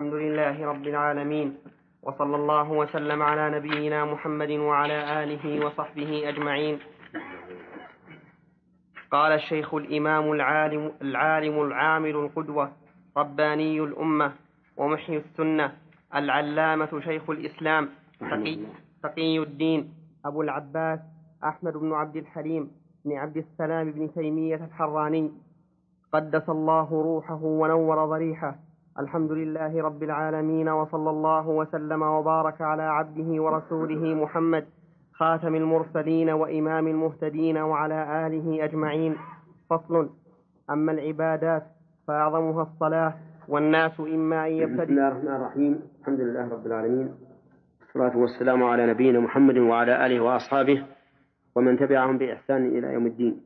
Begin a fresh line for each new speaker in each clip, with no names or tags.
الحمد لله رب العالمين، وصلى الله وسلم على نبينا محمد وعلى آله وصحبه أجمعين. قال الشيخ الإمام العالم العامل القدوة رباني الأمة ومحيي السنة العلامة شيخ الإسلام تقي الدين أبو العباس أحمد بن عبد الحليم بن عبد السلام بن تيمية الحراني قدس الله روحه ونور ضريحه. الحمد لله رب العالمين، وصلى الله وسلم وبارك على عبده ورسوله محمد خاتم المرسلين وإمام المهتدين وعلى آله أجمعين. فصل. أما العبادات فأعظمها الصلاة، والناس إما أن يبتدئ.
بسم الله الرحمن الرحيم. الحمد لله رب العالمين، والصلاة والسلام على نبينا محمد وعلى آله وأصحابه ومن تبعهم بإحسان إلى يوم الدين.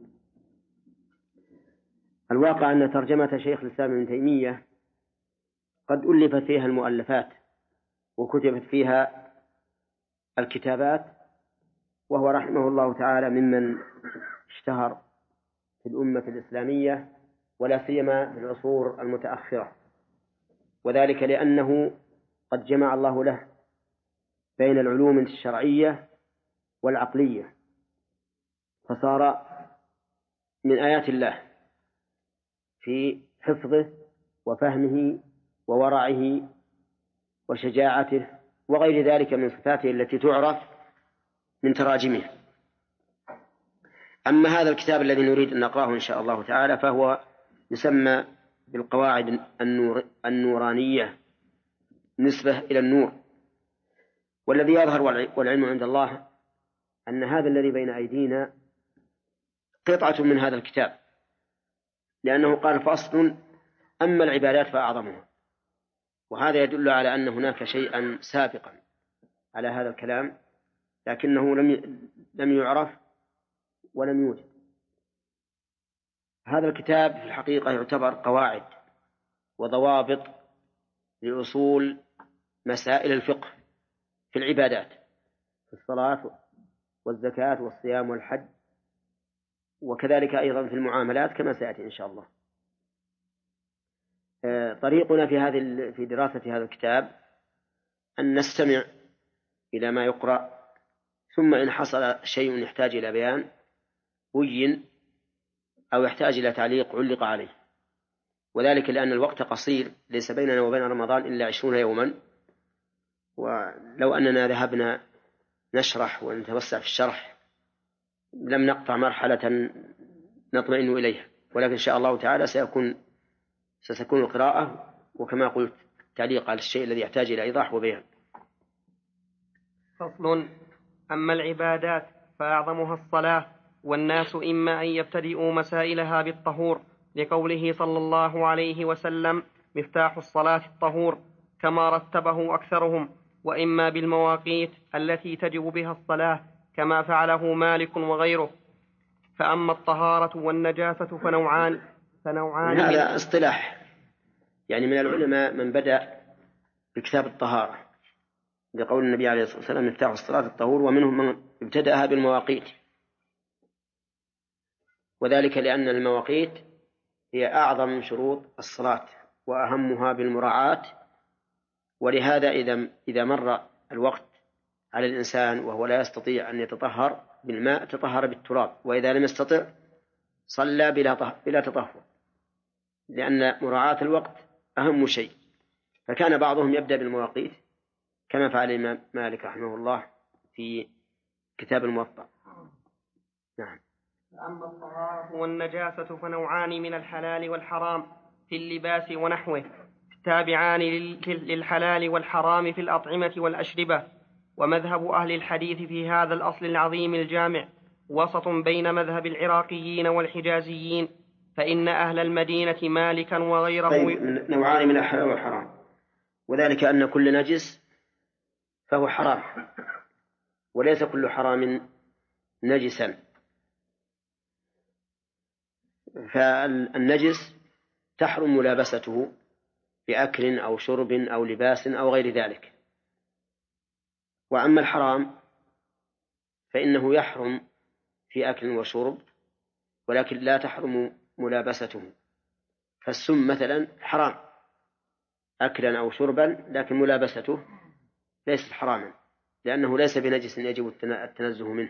الواقع أن ترجمة شيخ الإسلام ابن تيمية قد ألفت فيها المؤلفات وكتبت فيها الكتابات، وهو رحمه الله تعالى ممن اشتهر في الأمة الإسلامية ولا سيما في العصور المتأخرة، وذلك لأنه قد جمع الله له بين العلوم الشرعية والعقلية، فصار من آيات الله في حفظه وفهمه وورعه وشجاعته وغير ذلك من صفاته التي تعرف من تراجمه. أما هذا الكتاب الذي نريد أن نقرأه إن شاء الله تعالى فهو يسمى بالقواعد النورانية نسبة إلى النور. والذي يظهر والعلم عند الله أن هذا الذي بين أيدينا قطعة من هذا الكتاب، لأنه قال فصل أما العبادات فأعظمها، وهذا يدل على أن هناك شيئا سابقا على هذا الكلام لكنه لم يعرف ولم يوجد. هذا الكتاب في الحقيقة يعتبر قواعد وضوابط لأصول مسائل الفقه في العبادات، في الصلاة والزكاة والصيام والحج، وكذلك أيضا في المعاملات كما سيأتي إن شاء الله. طريقنا في دراسة هذا الكتاب أن نستمع إلى ما يقرأ، ثم إن حصل شيء يحتاج إلى بيان بين أو يحتاج إلى تعليق علق عليه، وذلك لأن الوقت قصير، ليس بيننا وبين رمضان إلا 20 يوما، ولو أننا ذهبنا نشرح ونتوسع في الشرح لم نقطع مرحلة نطمئن إليها، ولكن إن شاء الله تعالى ستكون القراءة وكما قلت تعليق على الشيء الذي يحتاج إلى إيضاح وبيان.
فصل. أما العبادات فأعظمها الصلاة، والناس إما أن يبتدئوا مسائلها بالطهور، لقوله صلى الله عليه وسلم مفتاح الصلاة الطهور، كما رتبه أكثرهم، وإما بالمواقيت التي تجب بها الصلاة كما فعله مالك وغيره. فأما الطهارة والنجاسة فنوعان
هذا اصطلاح، يعني من العلماء من بدأ بكتاب الطهارة لقول النبي عليه الصلاة والسلام مفتاح الصلاة الطهور، ومنهم من ابتدأها بالمواقيت، وذلك لأن المواقيت هي أعظم من شروط الصلاة وأهمها بالمراعاة، ولهذا إذا مر الوقت على الإنسان وهو لا يستطيع أن يتطهر بالماء تطهر بالتراب، وإذا لم يستطع صلى بلا تطهر، لأن مراعاة الوقت أهم شيء. فكان بعضهم يبدأ بالمواقيت كما فعل الإمام مالك رحمه الله في كتاب الموطأ. نعم.
أما الطهارة والنجاسة فنوعان من الحلال والحرام في اللباس ونحوه، تابعان للحلال والحرام في الأطعمة والأشربة. ومذهب أهل الحديث في هذا الأصل العظيم الجامع وسط بين مذهب العراقيين والحجازيين، فإن أهل المدينة مالكا وغيره.
طيب، نوعان من الحلال والحرام، وذلك أن كل نجس فهو حرام، وليس كل حرام نجسا. فالنجس تحرم ملابسته بأكل أو شرب أو لباس أو غير ذلك، وأما الحرام فإنه يحرم في أكل وشرب ولكن لا تحرم ملابسته. فالسم مثلا حرام أكلا أو شربا، لكن ملابسته ليست حراما لأنه ليس بنجس يجب التنزه منه.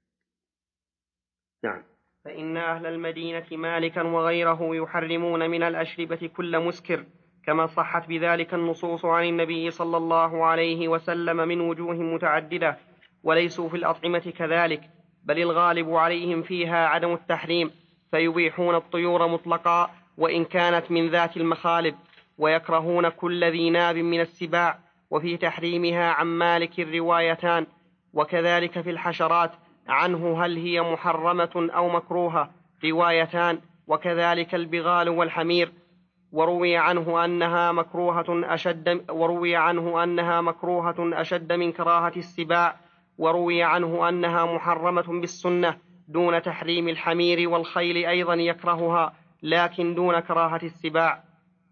نعم.
فإن أهل المدينة مالكا وغيره يحرمون من الأشربة كل مسكر، كما صحت بذلك النصوص عن النبي صلى الله عليه وسلم من وجوه متعددة، وليسوا في الأطعمة كذلك، بل الغالب عليهم فيها عدم التحريم، فيبيحون الطيور مطلقا وإن كانت من ذات المخالب، ويكرهون كل ذي ناب من السباع، وفي تحريمها عن مالك الروايتان. وكذلك في الحشرات عنه هل هي محرمة أو مكروهة روايتان، وكذلك البغال والحمير، وروي عنه أنها أشد من كراهة السباع، وروي عنه أنها محرمة بالسنة دون تحريم الحمير، والخيل أيضا يكرهها لكن دون كراهة السباع.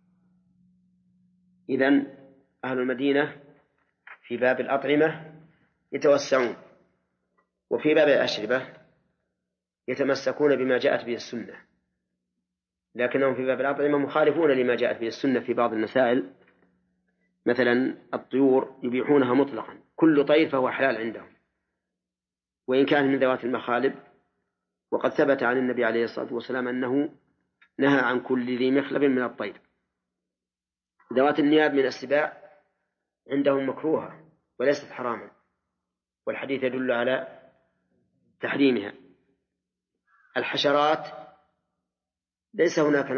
إذن أهل المدينة في باب الأطعمة يتوسعون، وفي باب الأشربة يتمسكون بما جاءت به السنة، لكنهم في باب الأطعمة مخالفون لما جاءت به السنة في بعض المسائل. مثلا الطيور يبيحونها مطلقا، كل طير فهو حلال عندهم وإن كان من ذوات المخالب، وقد ثبت عن النبي عليه الصلاة والسلام أنه نهى عن كل ذي مخلب من الطير. ذوات النياب من السباع عندهم مكروهة وليست حراما، والحديث يدل على تحريمها. الحشرات ليس هناك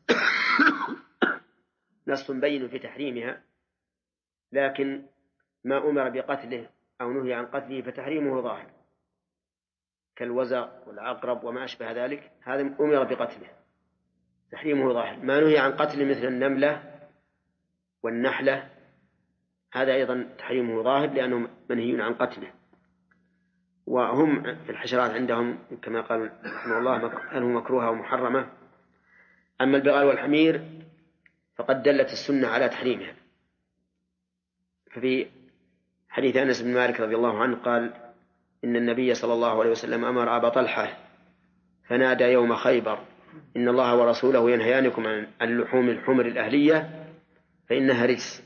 نص بين في تحريمها، لكن ما أمر بقتله أو نهي عن قتله فتحريمه ظاهر، كالوزغ والعقرب وما أشبه ذلك، هذا أمر بقتله تحريمه ظاهر. ما نهي عن قتله مثل النملة والنحلة هذا أيضا تحريمه ظاهر لأنهم منهيون عن قتله. وهم في الحشرات عندهم كما قال رحمه الله أنه مكروهة ومحرمة. أما البغال والحمير فقد دلت السنة على تحريمها، ففي حديث أنس بن مالك رضي الله عنه قال إن النبي صلى الله عليه وسلم أمر أبا طلحة فنادى يوم خيبر إن الله ورسوله ينهيانكم عن لحوم الحمر الأهلية فإنها رجس.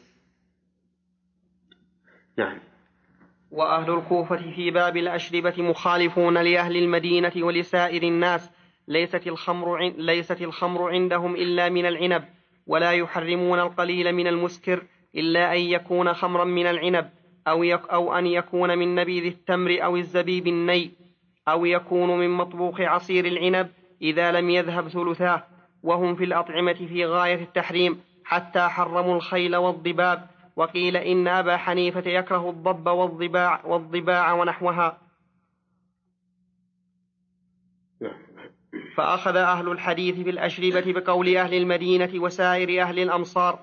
نعم.
وأهل الكوفة في باب الأشربة مخالفون لأهل المدينة ولسائر الناس، ليست الخمر عندهم إلا من العنب، ولا يحرمون القليل من المسكر إلا أن يكون خمرا من العنب، أو أن يكون من نبيذ التمر أو الزبيب الني، أو يكون من مطبوخ عصير العنب إذا لم يذهب ثلثاه. وهم في الأطعمة في غاية التحريم حتى حرموا الخيل والضباب، وقيل إن أبا حنيفة يكره الضب والضباع ونحوها. فأخذ أهل الحديث بالأشربة بقول أهل المدينة وسائر أهل الأمصار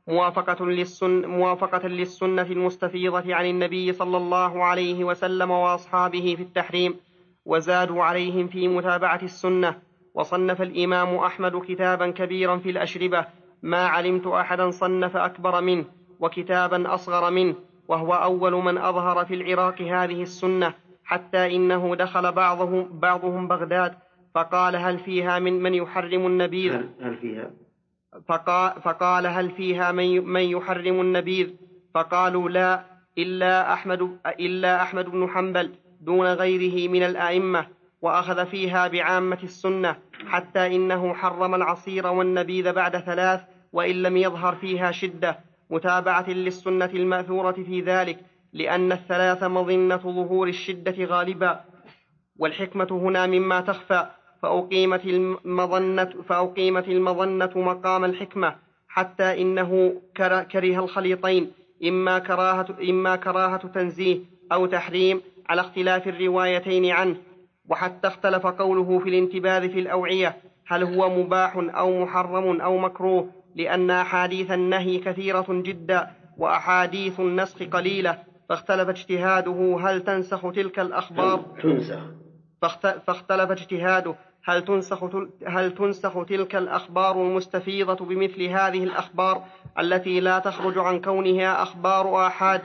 موافقة للسنة المستفيضة عن النبي صلى الله عليه وسلم وأصحابه في التحريم، وزادوا عليهم في متابعة السنة. وصنف الإمام أحمد كتابا كبيرا في الأشربة ما علمت أحدا صنف أكبر منه وكتابا أصغر منه، وهو أول من أظهر في العراق هذه السنة، حتى إنه دخل بعضهم بغداد فقال هل فيها من يحرم النبيذ؟ فقال هل فيها من يحرم النبيذ؟ فقالوا لا إلا أحمد بن حنبل دون غيره من الأئمة، وأخذ فيها بعامة السنة، حتى إنه حرم العصير والنبيذ بعد 3 وإن لم يظهر فيها شدة، متابعة للسنة المأثورة في ذلك، لأن 3 مظنة ظهور الشدة غالبا، والحكمة هنا مما تخفى، فأقيمت المظنة مقام الحكمة، حتى إنه كره الخليطين، إما كراهة تنزيه أو تحريم على اختلاف الروايتين عنه. وحتى اختلف قوله في الانتباذ في الأوعية هل هو مباح أو محرم أو مكروه، لأن أحاديث النهي كثيرة جدا وأحاديث النسخ قليلة، فاختلف اجتهاده هل تنسخ تلك الأخبار هل تنسخ تلك الأخبار المستفيضة بمثل هذه الأخبار التي لا تخرج عن كونها أخبار آحاد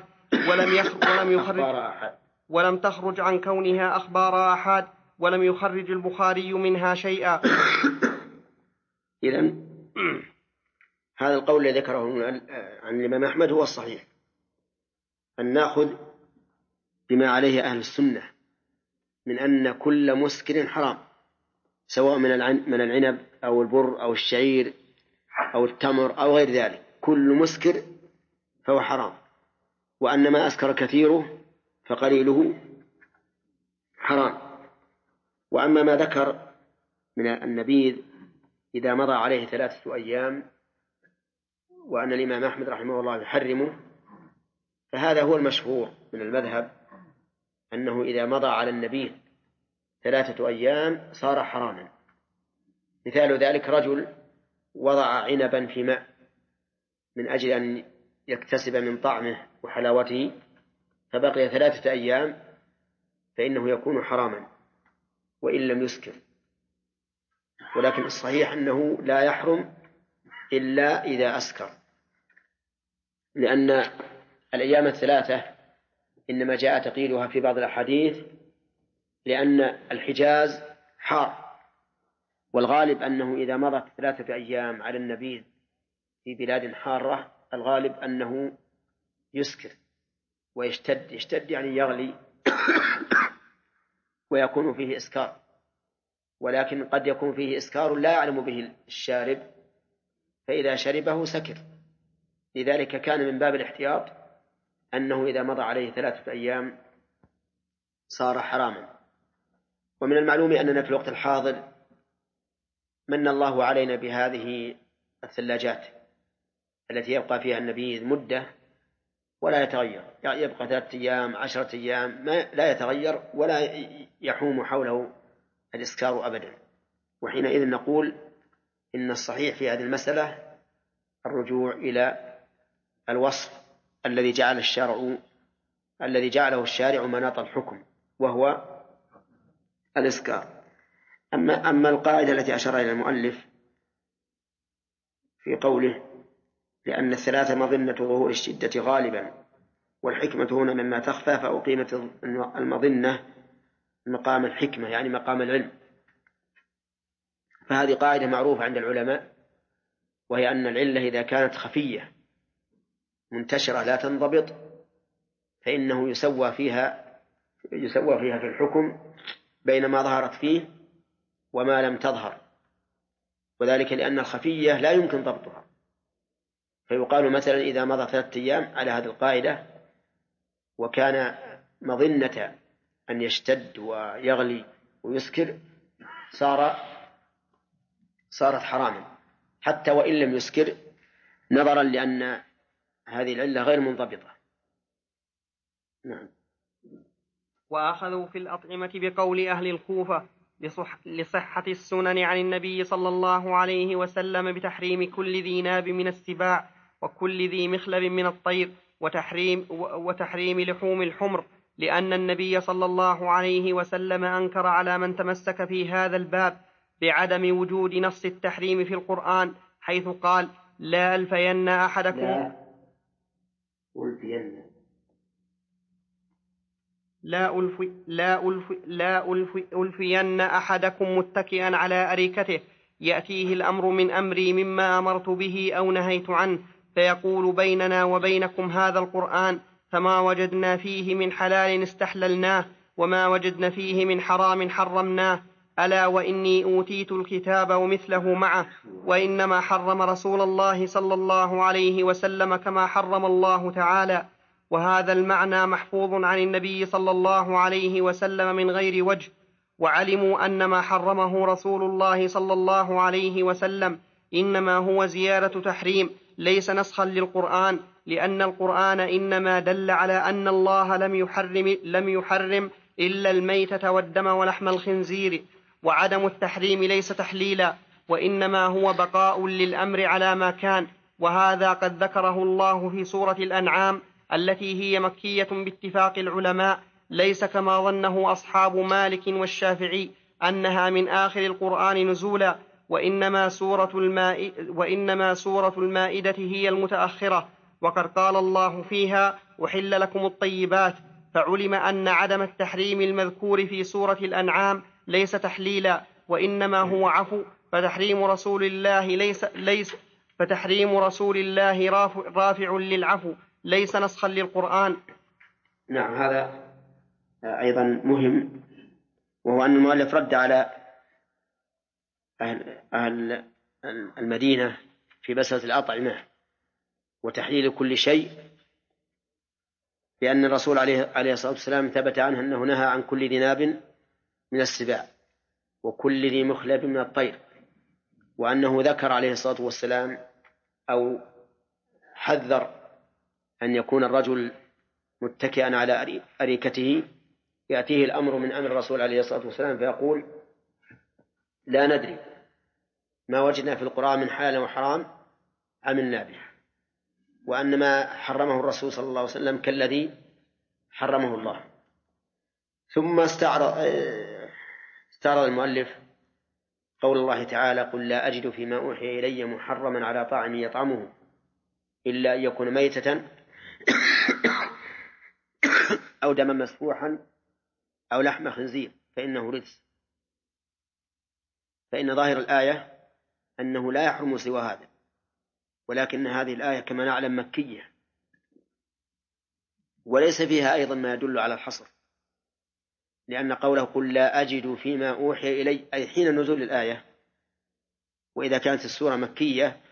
ولم تخرج عن كونها أخبار آحاد ولم يخرج البخاري منها شيئا.
إذن هذا القول الذي ذكره عن الإمام أحمد هو الصحيح، أن نأخذ بما عليه أهل السنة من أن كل مسكر حرام، سواء من العنب أو البر أو الشعير أو التمر أو غير ذلك، كل مسكر فهو حرام، وأن ما أسكر كثيره فقليله حرام. وأما ما ذكر من النبيذ إذا مضى عليه 3 أيام وأن الإمام أحمد رحمه الله يحرمه، فهذا هو المشهور من المذهب، أنه إذا مضى على النبيذ 3 أيام صار حراما. مثال ذلك رجل وضع عنبا في ماء من أجل أن يكتسب من طعمه وحلاوته، فبقي 3 أيام، فإنه يكون حراما وإن لم يسكر. ولكن الصحيح أنه لا يحرم إلا إذا أسكر، لأن الأيام 3 إنما جاء تقييدها في بعض الأحاديث لأن الحجاز حار، والغالب أنه إذا مضت 3 أيام على النبيذ في بلاد حارة الغالب أنه يسكر ويشتد يعني يغلي ويكون فيه إسكار، ولكن قد يكون فيه إسكار لا يعلم به الشارب، فإذا شربه سكر. لذلك كان من باب الاحتياط أنه إذا مضى عليه 3 أيام صار حراما. ومن المعلوم أننا في الوقت الحاضر من الله علينا بهذه الثلاجات التي يبقى فيها النبيذ مدة ولا يتغير، يعني يبقى 3 أيام 10 أيام لا يتغير ولا يحوم حوله الإسكار أبدا. وحينئذ نقول إن الصحيح في هذه المسألة الرجوع إلى الوصف الذي جعله الشارع مناط الحكم، وهو الإسكار. أما القاعدة التي أشار إلى المؤلف في قوله لأن 3 مظنة ظهور الشدة غالبا، والحكمة هنا مما تخفى، فأقيمت المظنة مقام الحكمة يعني مقام العلم. فهذه قاعدة معروفة عند العلماء، وهي أن العلة إذا كانت خفية منتشرة لا تنضبط فإنه يسوى فيها في الحكم بين ما ظهرت فيه وما لم تظهر، وذلك لأن الخفية لا يمكن ضبطها. فيقال مثلا إذا مضى 3 أيام على هذه القاعدة وكان مظنة أن يشتد ويغلي ويسكر صارت حراما حتى وإن لم يسكر، نظرا لأن هذه العلة غير منضبطة. نعم.
وأخذوا في الأطعمة بقول أهل الكوفة لصحة السنن عن النبي صلى الله عليه وسلم بتحريم كل ذي ناب من السباع وكل ذي مخلب من الطير وتحريم لحوم الحمر، لأن النبي صلى الله عليه وسلم أنكر على من تمسك في هذا الباب بعدم وجود نص التحريم في القرآن، حيث قال لا ألفين أحدكم ألفين أحدكم متكئا على أريكته يأتيه الأمر من أمري مما أمرت به أو نهيت عنه، فيقول بيننا وبينكم هذا القرآن، فما وجدنا فيه من حلال استحللناه وما وجدنا فيه من حرام حرمناه. ألا وإني أوتيت الكتاب ومثله معه، وإنما حرم رسول الله صلى الله عليه وسلم كما حرم الله تعالى. وهذا المعنى محفوظ عن النبي صلى الله عليه وسلم من غير وجه. وعلموا أن ما حرمه رسول الله صلى الله عليه وسلم إنما هو زيادة تحريم ليس نسخا للقرآن، لأن القرآن إنما دل على أن الله لم يحرم إلا الميتة والدم ولحم الخنزير، وعدم التحريم ليس تحليلا، وإنما هو بقاء للأمر على ما كان. وهذا قد ذكره الله في سورة الأنعام التي هي مكية باتفاق العلماء، ليس كما ظنه أصحاب مالك والشافعي أنها من آخر القرآن نزولا، وإنما سورة المائدة هي المتأخرة، وقد قال الله فيها أحل لكم الطيبات، فعلم أن عدم التحريم المذكور في سورة الأنعام ليس تحليلا وإنما هو عفو، فتحريم رسول الله فتحريم رسول الله رافع للعفو ليس نسخا للقرآن.
نعم، هذا أيضا مهم، وهو أن المؤلف رد على أهل المدينة في مسألة الأطعمة وتحليل كل شيء، لأن الرسول عليه الصلاة والسلام ثبت عنه أنه نهى عن كل ذي ناب من السباع وكل ذي مخلب من الطير، وأنه ذكر عليه الصلاة والسلام أو حذر أن يكون الرجل متكئا على أريكته يأتيه الأمر من أمر الرسول عليه الصلاة والسلام فيقول لا ندري ما وجدنا في القرآن من حلال وحرام عملنا به، وأن ما حرمه الرسول صلى الله عليه وسلم كالذي حرمه الله. ثم استعرض المؤلف قول الله تعالى قل لا أجد فيما أوحي إلي محرما على طاعم يطعمه إلا أن يكون ميتة أو دما مسفوحا أو لحم خنزير فإنه رجس، فإن ظاهر الآية أنه لا يحرم سوى هذا، ولكن هذه الآية كما نعلم مكية وليس فيها أيضا ما يدل على الحصر، لأن قوله قل لا أجد فيما أوحي إلي أي حين نزول الآية، وإذا كانت السورة مكية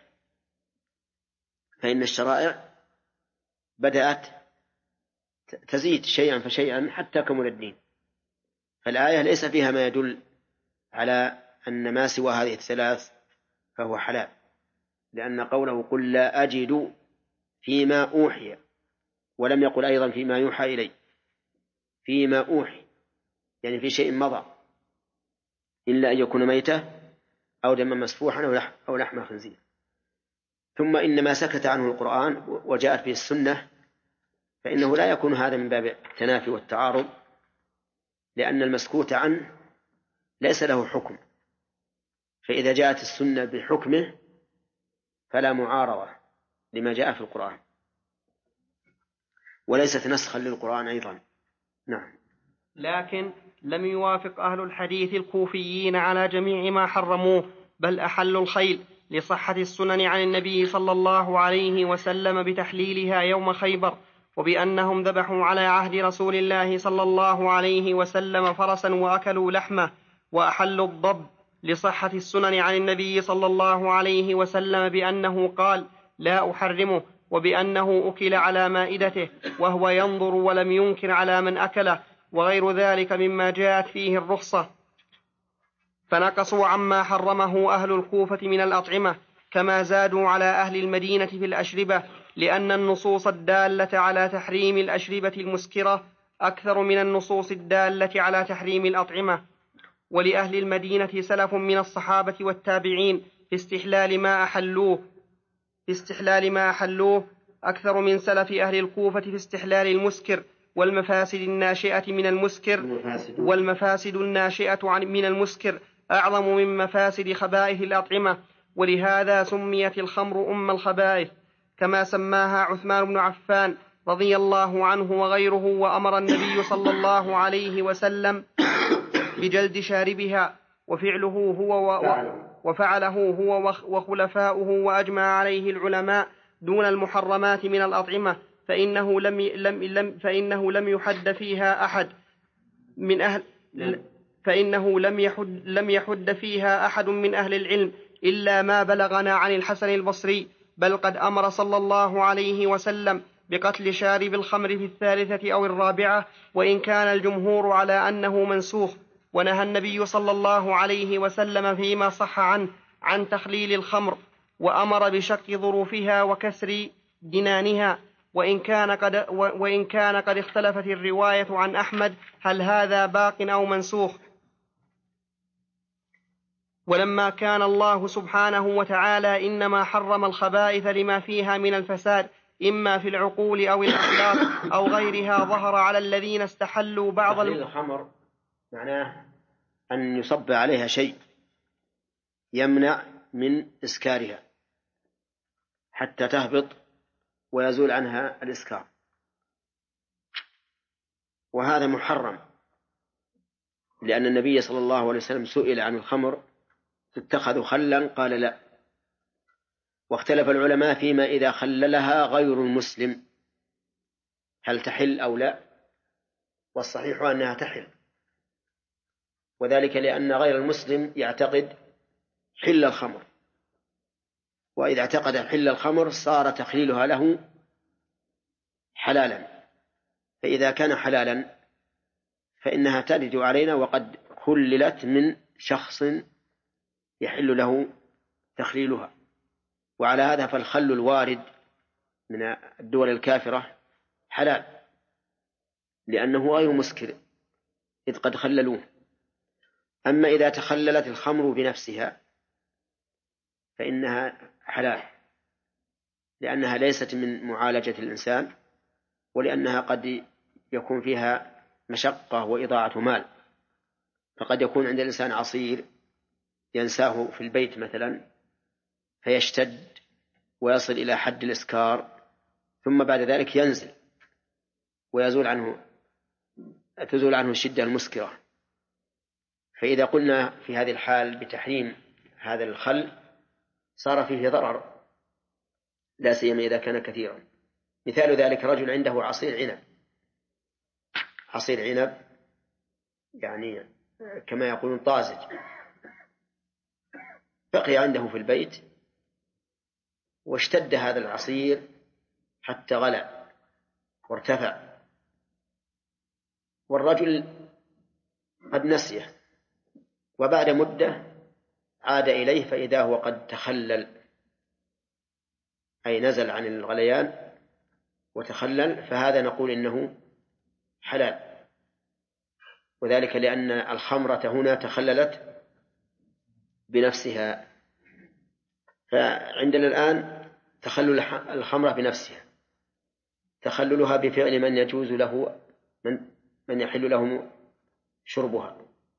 فإن الشرائع بدأت تزيد شيئا فشيئا حتى كمل الدين، فالآية ليس فيها ما يدل على أن ما سوى هذه الثلاث فهو حلال، لأن قوله قل لا أجد فيما أوحي ولم يقل أيضا فيما يوحى إلي، فيما أوحي يعني في شيء مضى إلا أن يكون ميتة أو دما مسفوحا أو لحم خنزير. ثم إن ما سكت عنه القرآن وجاءت به السنة فإنه لا يكون هذا من باب التنافي والتعارض، لأن المسكوت عنه ليس له حكم، فإذا جاءت السنة بحكمه فلا معارضة لما جاء في القرآن، وليست نسخا للقرآن أيضا. نعم.
لكن لم يوافق أهل الحديث الكوفيين على جميع ما حرموه، بل أحلوا الخيل لصحة السنن عن النبي صلى الله عليه وسلم بتحليلها يوم خيبر، وبأنهم ذبحوا على عهد رسول الله صلى الله عليه وسلم فرسا وأكلوا لحمه، وأحلوا الضب لصحة السنن عن النبي صلى الله عليه وسلم بأنه قال لا أحرمه، وبأنه أكل على مائدته وهو ينظر ولم ينكر على من أكله، وغير ذلك مما جاءت فيه الرخصة. فنقصوا عما حرمه أهل الكوفة من الأطعمة، كما زادوا على أهل المدينة في الأشربة، لأن النصوص الدالة على تحريم الأشربة المسكرة أكثر من النصوص الدالة على تحريم الأطعمة. ولأهل المدينة سلف من الصحابة والتابعين في استحلال ما أحلوه أكثر من سلف أهل الكوفة في استحلال المسكر، والمفاسد الناشئة من المسكر أعظم من مفاسد خبائث الأطعمة، ولهذا سميت الخمر أم الخبائث كما سماها عثمان بن عفان رضي الله عنه وغيره، وأمر النبي صلى الله عليه وسلم بجلد شاربها، وفعله هو وخلفاؤه، وأجمع عليه العلماء دون المحرمات من الأطعمة، فإنه لم يحد فيها أحد من أهل العلم إلا ما بلغنا عن الحسن البصري، بل قد أمر صلى الله عليه وسلم بقتل شارب الخمر في الثالثة أو الرابعة، وإن كان الجمهور على أنه منسوخ. ونهى النبي صلى الله عليه وسلم فيما صح عنه عن تخليل الخمر، وأمر بشق ظروفها وكسر جنانها، وإن كان قد اختلفت الرواية عن أحمد هل هذا باق أو منسوخ. ولما كان الله سبحانه وتعالى إنما حرم الخبائث لما فيها من الفساد إما في العقول أو الأخلاق أو غيرها، ظهر على الذين استحلوا بعض
الخمر معناه أن يصب عليها شيء يمنع من إسكارها حتى تهبط ويزول عنها الإسكار، وهذا محرم، لأن النبي صلى الله عليه وسلم سئل عن الخمر تتخذ خلا قال لا، واختلف العلماء فيما إذا خللها غير المسلم هل تحل أو لا، والصحيح أنها تحل، وذلك لأن غير المسلم يعتقد حل الخمر، وإذا اعتقد حل الخمر صار تخليلها له حلالا، فإذا كان حلالا فإنها ترد علينا وقد خللت من شخص يحل له تخليلها. وعلى هذا فالخل الوارد من الدول الكافرة حلال لأنه غير مسكر إذ قد خللوه. أما إذا تخللت الخمر بنفسها فإنها حلال لأنها ليست من معالجة الإنسان، ولأنها قد يكون فيها مشقة وإضاعة مال، فقد يكون عند الإنسان عصير ينساه في البيت مثلا فيشتد ويصل إلى حد الإسكار، ثم بعد ذلك ينزل ويزول عنه الشدة المسكرة. فإذا قلنا في هذه الحال بتحريم هذا الخل صار فيه ضرر، لا سيما إذا كان كثيرا. مثال ذلك رجل عنده عصير عنب يعني كما يقولون طازج، بقي عنده في البيت واشتد هذا العصير حتى غلى وارتفع، والرجل قد نسيه، وبعد مدة عاد إليه فإذا هو قد تخلل، أي نزل عن الغليان وتخلل، فهذا نقول إنه حلال، وذلك لأن الخمرة هنا تخللت بنفسها. فعندنا الآن تخلل الخمرة بنفسها، تخللها بفعل من يجوز له من يحل له شربها،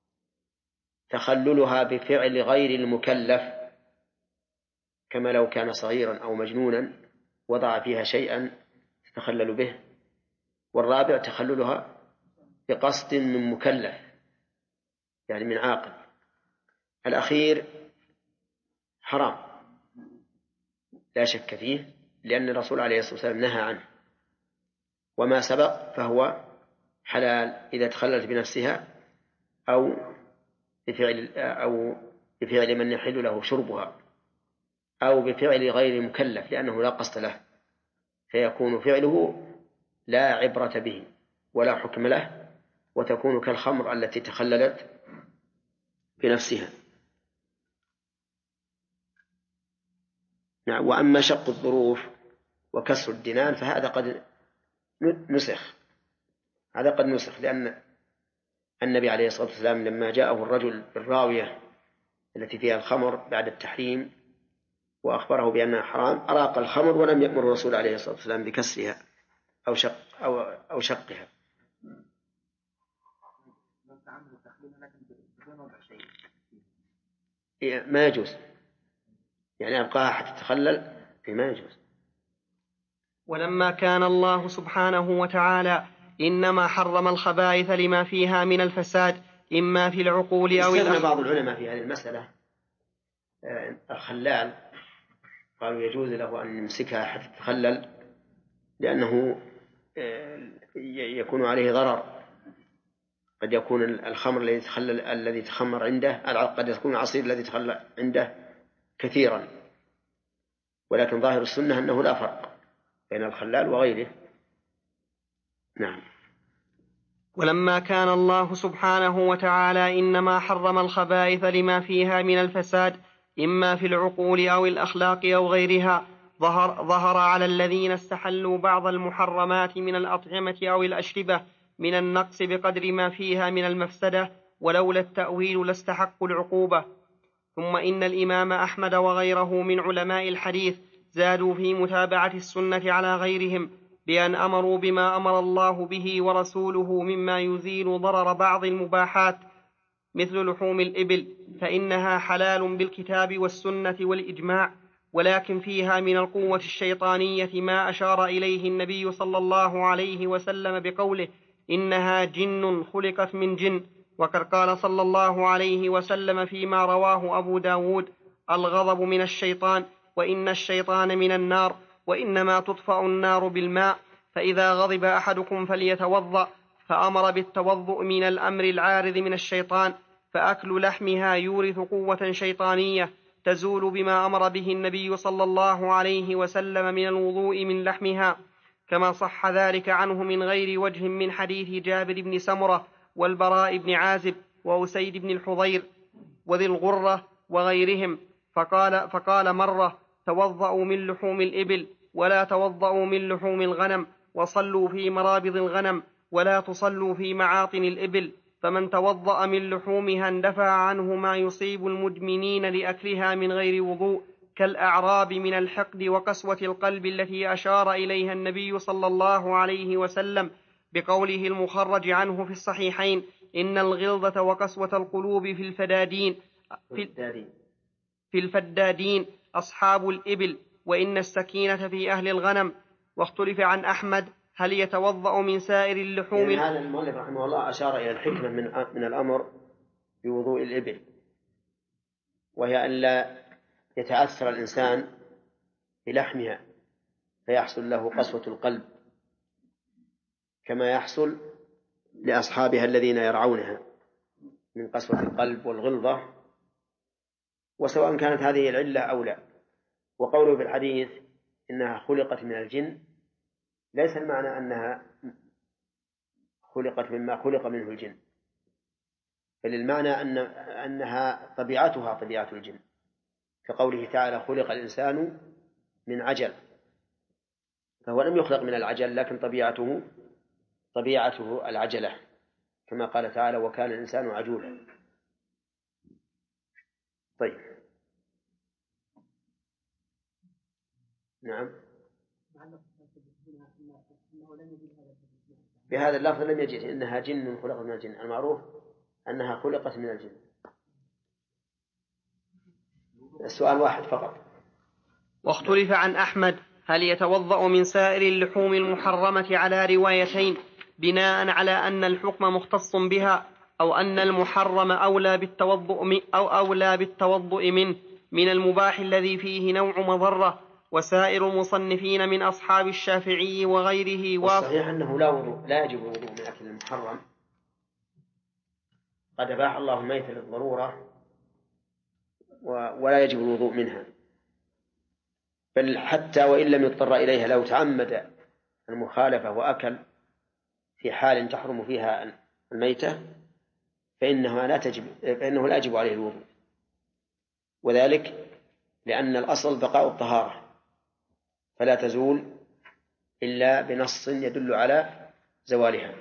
تخللها بفعل غير المكلف كما لو كان صغيرا أو مجنونا وضع فيها شيئا تتخلل به. والرابع تخللها بقصد من مكلف يعني من عاقل. الأخير حرام لا شك فيه، لأن الرسول عليه الصلاة والسلام نهى عنه، وما سبق فهو حلال إذا تخللت بنفسها أو بفعل من يحل له شربها أو بفعل غير مكلف لأنه لا قصد له، فيكون فعله لا عبرة به ولا حكم له، وتكون كالخمر التي تخللت بنفسها. وأما شق الظروف وكسر الدنان فهذا قد نسخ، لأن النبي عليه الصلاة والسلام لما جاءه الرجل بالراوية التي فيها الخمر بعد التحريم وأخبره بأنها حرام أراق الخمر ولم يأمر الرسول عليه الصلاة والسلام بكسرها أو شقها. ما يجوز يعني أبقاها حتى تخلل ما يجوز.
ولما كان الله سبحانه وتعالى إنما حرم الخبائث لما فيها من الفساد إما في العقول أو
استثنى بعض العلماء في هذه المسألة الخلال، قالوا يجوز له أن يمسكها حتى تتخلل لأنه يكون عليه ضرر، قد يكون الخمر الذي تخمر عنده قد يكون العصير الذي تخلل عنده كثيرا، ولكن ظاهر السنة أنه لا فرق بين الخلال وغيره. نعم.
ولما كان الله سبحانه وتعالى إنما حرم الخبائث لما فيها من الفساد إما في العقول أو الأخلاق أو غيرها، ظهر على الذين استحلوا بعض المحرمات من الأطعمة أو الأشربة من النقص بقدر ما فيها من المفسدة، ولولا التأويل لاستحقوا العقوبة. ثم إن الإمام أحمد وغيره من علماء الحديث زادوا في متابعة السنة على غيرهم بأن أمروا بما أمر الله به ورسوله مما يزيل ضرر بعض المباحات مثل لحوم الإبل، فإنها حلال بالكتاب والسنة والإجماع، ولكن فيها من القوة الشيطانية ما أشار إليه النبي صلى الله عليه وسلم بقوله إنها جن خلقت من جن، وقد قال صلى الله عليه وسلم فيما رواه أبو داود الغضب من الشيطان وإن الشيطان من النار، وإنما تطفأ النار بالماء، فإذا غضب أحدكم فليتوضأ، فأمر بالتوضؤ من الأمر العارض من الشيطان، فأكل لحمها يورث قوة شيطانية تزول بما أمر به النبي صلى الله عليه وسلم من الوضوء من لحمها، كما صح ذلك عنه من غير وجه من حديث جابر بن سمرة والبراء بن عازب وأسيد بن الحضير وذي الغرة وغيرهم. فقال مرة: توضأوا من لحوم الإبل ولا توضأوا من لحوم الغنم، وصلوا في مرابض الغنم ولا تصلوا في معاطن الإبل، فمن توضأ من لحومها اندفع عنه ما يصيب المدمنين لأكلها من غير وضوء، كالأعراب من الحقد وقسوة القلب التي أشار إليها النبي صلى الله عليه وسلم بقوله المخرج عنه في الصحيحين: إن الغلظة وقسوة القلوب في الفدادين أصحاب الإبل، وإن السكينة في أهل الغنم. واختلف عن أحمد هل يتوضأ من سائر اللحوم.
يعني هذا المؤلف رحمه الله أشار إلى الحكمة من الأمر بوضوء الإبل، وهي أن لا يتأثر الإنسان بلحمها فيحصل له قسوة القلب كما يحصل لأصحابها الذين يرعونها من قسوة القلب والغلظة، وسواء كانت هذه العلة أو لا. وقوله في الحديث إنها خلقت من الجن ليس المعنى أنها خلقت مما خلق منه الجن، بل المعنى أنها طبيعتها طبيعة الجن، كقوله تعالى: خلق الإنسان من عجل، فهو لم يخلق من العجل لكن طبيعته العجلة، كما قال تعالى: وكان الإنسان عجولا. طيب، نعم، بهذا اللفظ لم يجد إنها جن خلقت من الجن، المعروف أنها خلقت من الجن. السؤال واحد فقط.
واختلف عن أحمد هل يتوضأ من سائر اللحوم المحرمة على روايتين، بناء على أن الحكم مختص بها، أو أن المحرم أولى بالتوضؤ منه من المباح الذي فيه نوع مضرة. وسائر المصنفين من أصحاب الشافعي وغيره
والصحيح أنه لا يجب الوضوء من أكل المحرم، قد أباح الله الميتة للضرورة ولا يجب الوضوء منها، بل حتى وإن لم يضطر إليها لو تعمد المخالفة وأكل في حال تحرم فيها الميتة فإنه لا يجب عليه الوضوء، وذلك لأن الأصل بقاء الطهارة فلا تزول إلا بنص يدل على زوالها.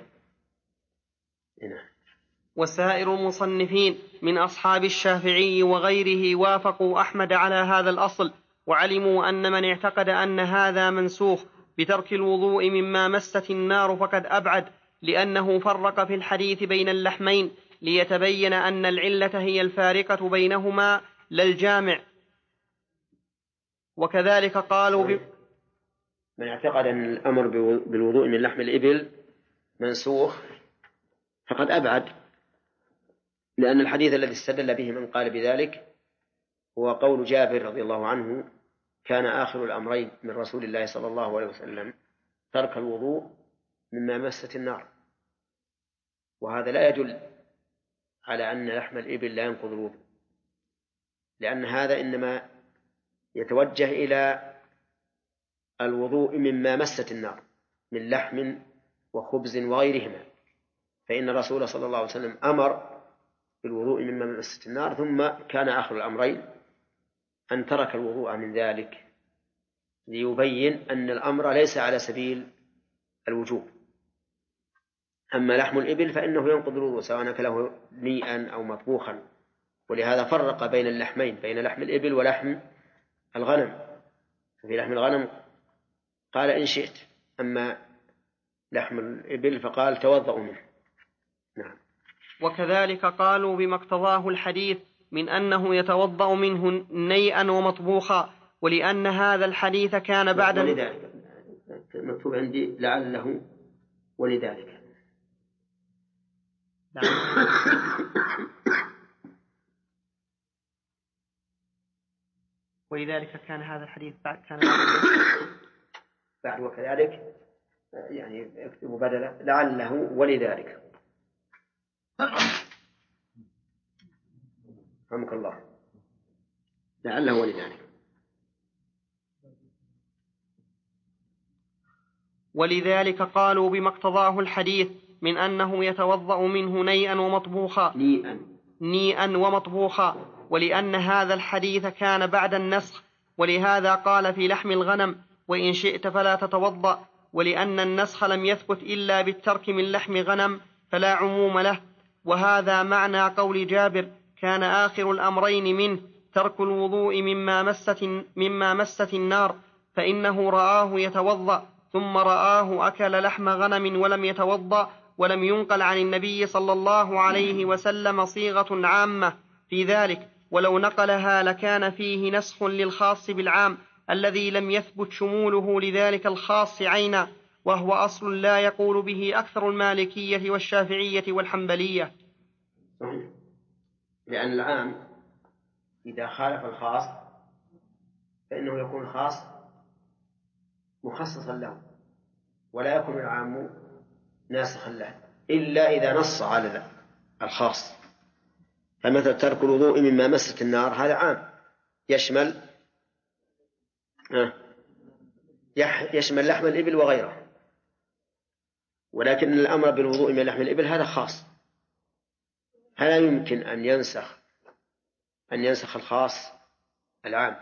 وسائر المصنفين من أصحاب الشافعي وغيره وافقوا أحمد على هذا الأصل، وعلموا أن من اعتقد أن هذا منسوخ بترك الوضوء مما مست النار فقد أبعد، لأنه فرق في الحديث بين اللحمين ليتبين أن العلة هي الفارقة بينهما لا الجامع. وكذلك قالوا
من اعتقد أن الأمر بالوضوء من لحم الإبل منسوخ فقد أبعد، لأن الحديث الذي استدل به من قال بذلك هو قول جابر رضي الله عنه: كان آخر الأمرين من رسول الله صلى الله عليه وسلم ترك الوضوء مما مست النار، وهذا لا يدل على أن لحم الإبل لا ينقض الوضوء، لأن هذا إنما يتوجه إلى الوضوء مما مست النار من لحم وخبز وغيرهما، فإن الرسول صلى الله عليه وسلم أمر بالوضوء مما مست النار، ثم كان آخر الأمرين أن ترك الوضوء من ذلك ليبين أن الأمر ليس على سبيل الوجوب. أما لحم الإبل فإنه ينقض الوضوء سواء أكله نيئا أو مطبوخا، ولهذا فرق بين اللحمين، بين لحم الإبل ولحم الغنم. في لحم الغنم قال إن شئت، أما لحم الإبل فقال توضأ منه. نعم.
وكذلك قالوا بما اقتضاه الحديث من أنه يتوضأ منه نيئا ومطبوخا، ولأن هذا الحديث كان بعد
ولذلك مكتوب عندي لعله ولذلك.
ولذلك كان هذا الحديث كان
بعد وكذلك يعني اكتبوا بدلا لعله ولذلك. رحمك الله. لعله ولذلك.
ولذلك قالوا بما اقتضاه الحديث من أنه يتوضأ منه نيئا ومطبوخا، ولأن هذا الحديث كان بعد النسخ، ولهذا قال في لحم الغنم وإن شئت فلا تتوضأ، ولأن النسخ لم يثبت إلا بالترك من لحم غنم فلا عموم له. وهذا معنى قول جابر كان آخر الأمرين منه ترك الوضوء مما مست النار، فإنه رآه يتوضأ ثم رآه أكل لحم غنم ولم يتوضأ، ولم ينقل عن النبي صلى الله عليه وسلم صيغة عامة في ذلك، ولو نقلها لكان فيه نسخ للخاص بالعام الذي لم يثبت شموله لذلك الخاص عينا، وهو أصل لا يقول به أكثر المالكية والشافعية والحنبلية.
لأن العام إذا خالف الخاص فإنه يكون خاص مخصصا له، ولا يكون العام ناسخا له إلا إذا نص على الخاص. فمثل ترك الوضوء مما مست النار هذا عام يشمل لحم الإبل وغيره، ولكن الأمر بالوضوء من لحم الإبل هذا خاص. هل يمكن أن ينسخ الخاص العام؟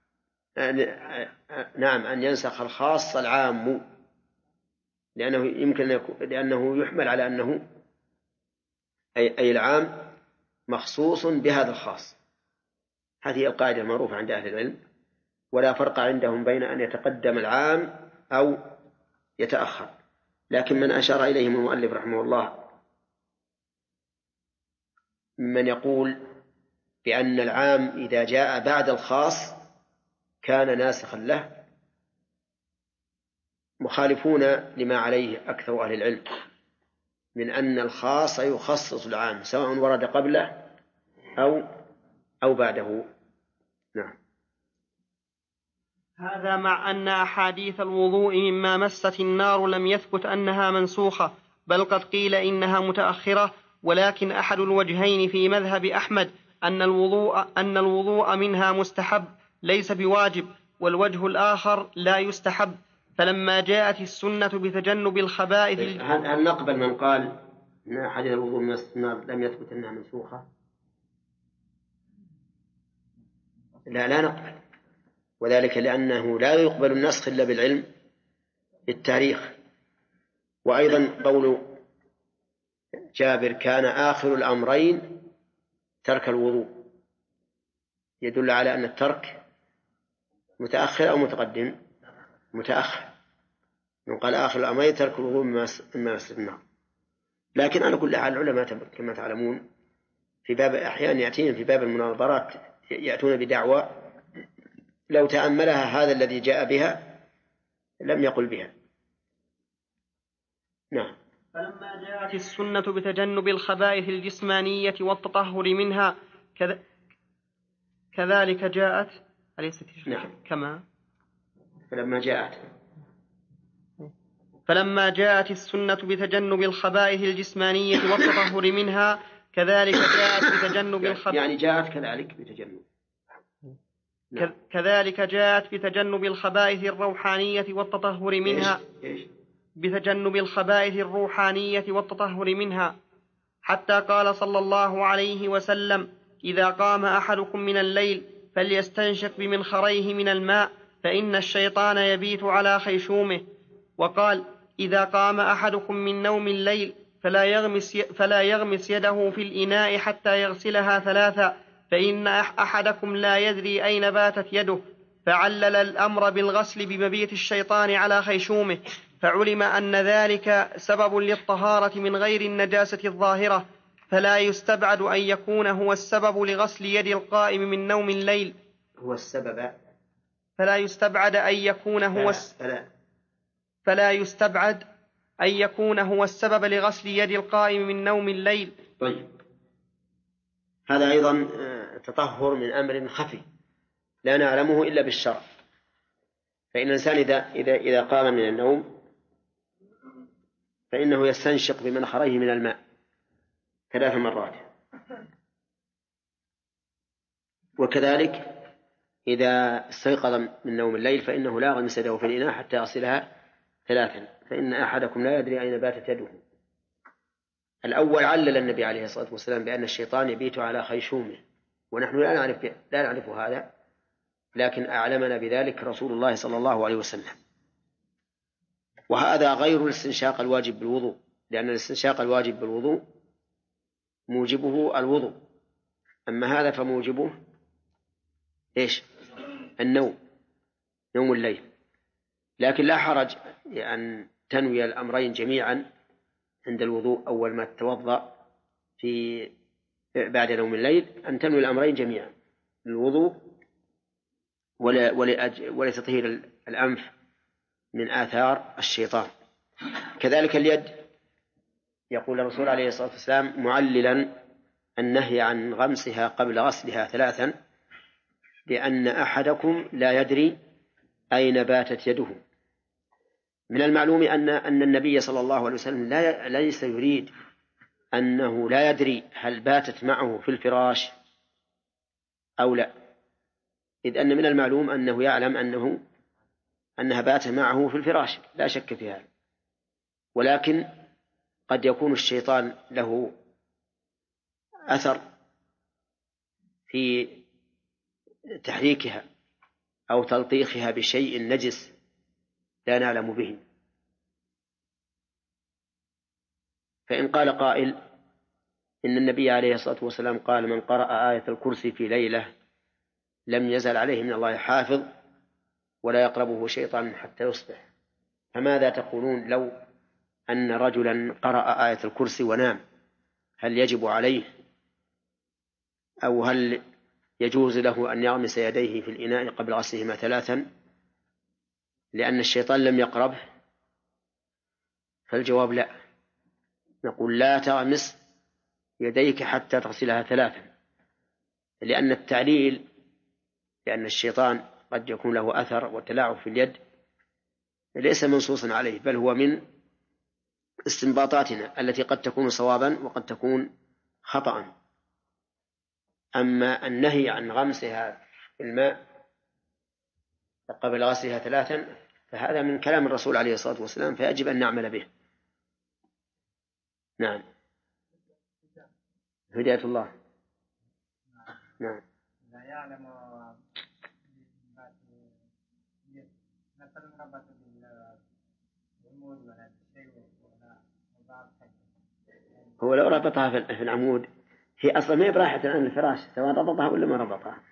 نعم، أن ينسخ الخاص العام، لأنه يحمل على أنه أي العام مخصوص بهذا الخاص. هذه القاعدة المعروفة عند أهل العلم، ولا فرق عندهم بين أن يتقدم العام أو يتأخر. لكن من أشار إليهم المؤلف رحمه الله من يقول بأن العام إذا جاء بعد الخاص كان ناسخا له مخالفون لما عليه أكثر أهل العلم من أن الخاص يخصص العام سواء ورد قبله أو بعده. نعم.
هذا مع أن أحاديث الوضوء مما مست النار لم يثبت أنها منسوخة، بل قد قيل إنها متأخرة، ولكن أحد الوجهين في مذهب أحمد أن الوضوء منها مستحب ليس بواجب، والوجه الآخر لا يستحب. فلما جاءت السنة بتجنب الخبائث
هل نقبل من قال أن أحاديث الوضوء من النار لم يثبت أنها منسوخة؟ لا نقبل، وذلك لأنه لا يقبل النسخ إلا بالعلم بالتاريخ. وأيضا قول جابر كان آخر الأمرين ترك الوضوء يدل على أن الترك متأخر أو متقدم؟ متأخر. قال آخر الأمرين ترك الوضوء مما مست النار. لكن على كل حال العلماء كما تعلمون في باب أحيانا يأتين في باب المناظرات يأتون بدعوى لو تأملها هذا الذي جاء بها لم يقل بها. نعم.
فلما جاءت السنة بتجنب الخبائث الجسمانية والتطهر منها كذلك جاءت
نعم.
كما
فلما
جاءت السنة بتجنب الخبائث الجسمانية والتطهر منها كذلك جاءت بتجنب
يعني جاءت كذلك بتجنب
كذلك جاءت بتجنب الخبائث الروحانية والتطهر منها. بتجنب الخبائث الروحانية والتطهر منها، حتى قال صلى الله عليه وسلم إذا قام أحدكم من الليل فليستنشق بمنخريه من الماء فإن الشيطان يبيت على خيشومه. وقال إذا قام أحدكم من نوم الليل فلا يغمس يده في الإناء حتى يغسلها 3 فإن أحدكم لا يدري أين باتت يده، فعلل الأمر بالغسل بمبيت الشيطان على خيشومه، فعلم أن ذلك سبب للطهارة من غير النجاسة الظاهرة، فلا يستبعد أن يكون هو السبب لغسل يد القائم من نوم الليل. فلا يستبعد أن يكون هو السبب لغسل يد القائم من نوم الليل.
طيب، هذا أيضا تطهر من أمر خفي لا نعلمه إلا بالشرع. فإن الإنسان إذا قام من النوم فإنه يستنشق بمنخريه من الماء 3 مرات، وكذلك إذا استيقظ من نوم الليل فإنه لا يغمس يده في الإناء حتى يغسلها 3، فإن أحدكم لا يدري أين باتت يده. الأول علل النبي عليه الصلاة والسلام بأن الشيطان يبيت على خيشومه، ونحن لا نعرف هذا، لكن أعلمنا بذلك رسول الله صلى الله عليه وسلم. وهذا غير الاستنشاق الواجب بالوضوء، لأن الاستنشاق الواجب بالوضوء موجبه الوضوء، أما هذا فموجبه إيش؟ النوم، نوم الليل. لكن لا حرج أن تنوي الأمرين جميعا عند الوضوء أول ما تتوضأ بعد نوم الليل، أن تنوي الأمرين جميعا، الوضوء ولتطهير الأنف من آثار الشيطان. كذلك اليد، يقول الرسول عليه الصلاة والسلام معللا النهي عن غمسها قبل غسلها 3 لأن أحدكم لا يدري أين باتت يده. من المعلوم أن النبي صلى الله عليه وسلم ليس يريد أنه لا يدري هل باتت معه في الفراش أو لا، إذ أن من المعلوم أنه يعلم أنها باتت معه في الفراش، لا شك في هذا، ولكن قد يكون الشيطان له أثر في تحريكها أو تلطيخها بشيء نجس لا نعلم به. فإن قال قائل إن النبي عليه الصلاة والسلام قال من قرأ آية الكرسي في ليلة لم يزل عليه من الله حافظ ولا يقربه شيطان حتى يصبح، فماذا تقولون لو أن رجلا قرأ آية الكرسي ونام؟ هل يجب عليه أو هل يجوز له أن يغمس يديه في الإناء قبل غسلهما 3 لأن الشيطان لم يقربه؟ فالجواب لا، نقول لا تغمس يديك حتى تغسلها 3، لأن التعليل لأن الشيطان قد يكون له أثر وتلاعب في اليد ليس منصوصا عليه، بل هو من استنباطاتنا التي قد تكون صوابا وقد تكون خطأ. أما النهي عن غمسها في الماء قبل غسلها 3 فهذا من كلام الرسول عليه الصلاة والسلام، فيجب أن نعمل به. نعم، هداية الله. نعم.
لا يعلم مثلا ربط بالعمود ولا بالشيء ولا بعض.
هو لو ربطها في العمود هي أصلا ما براحة عن الفراش سواء ربطها ولا ما ربطها،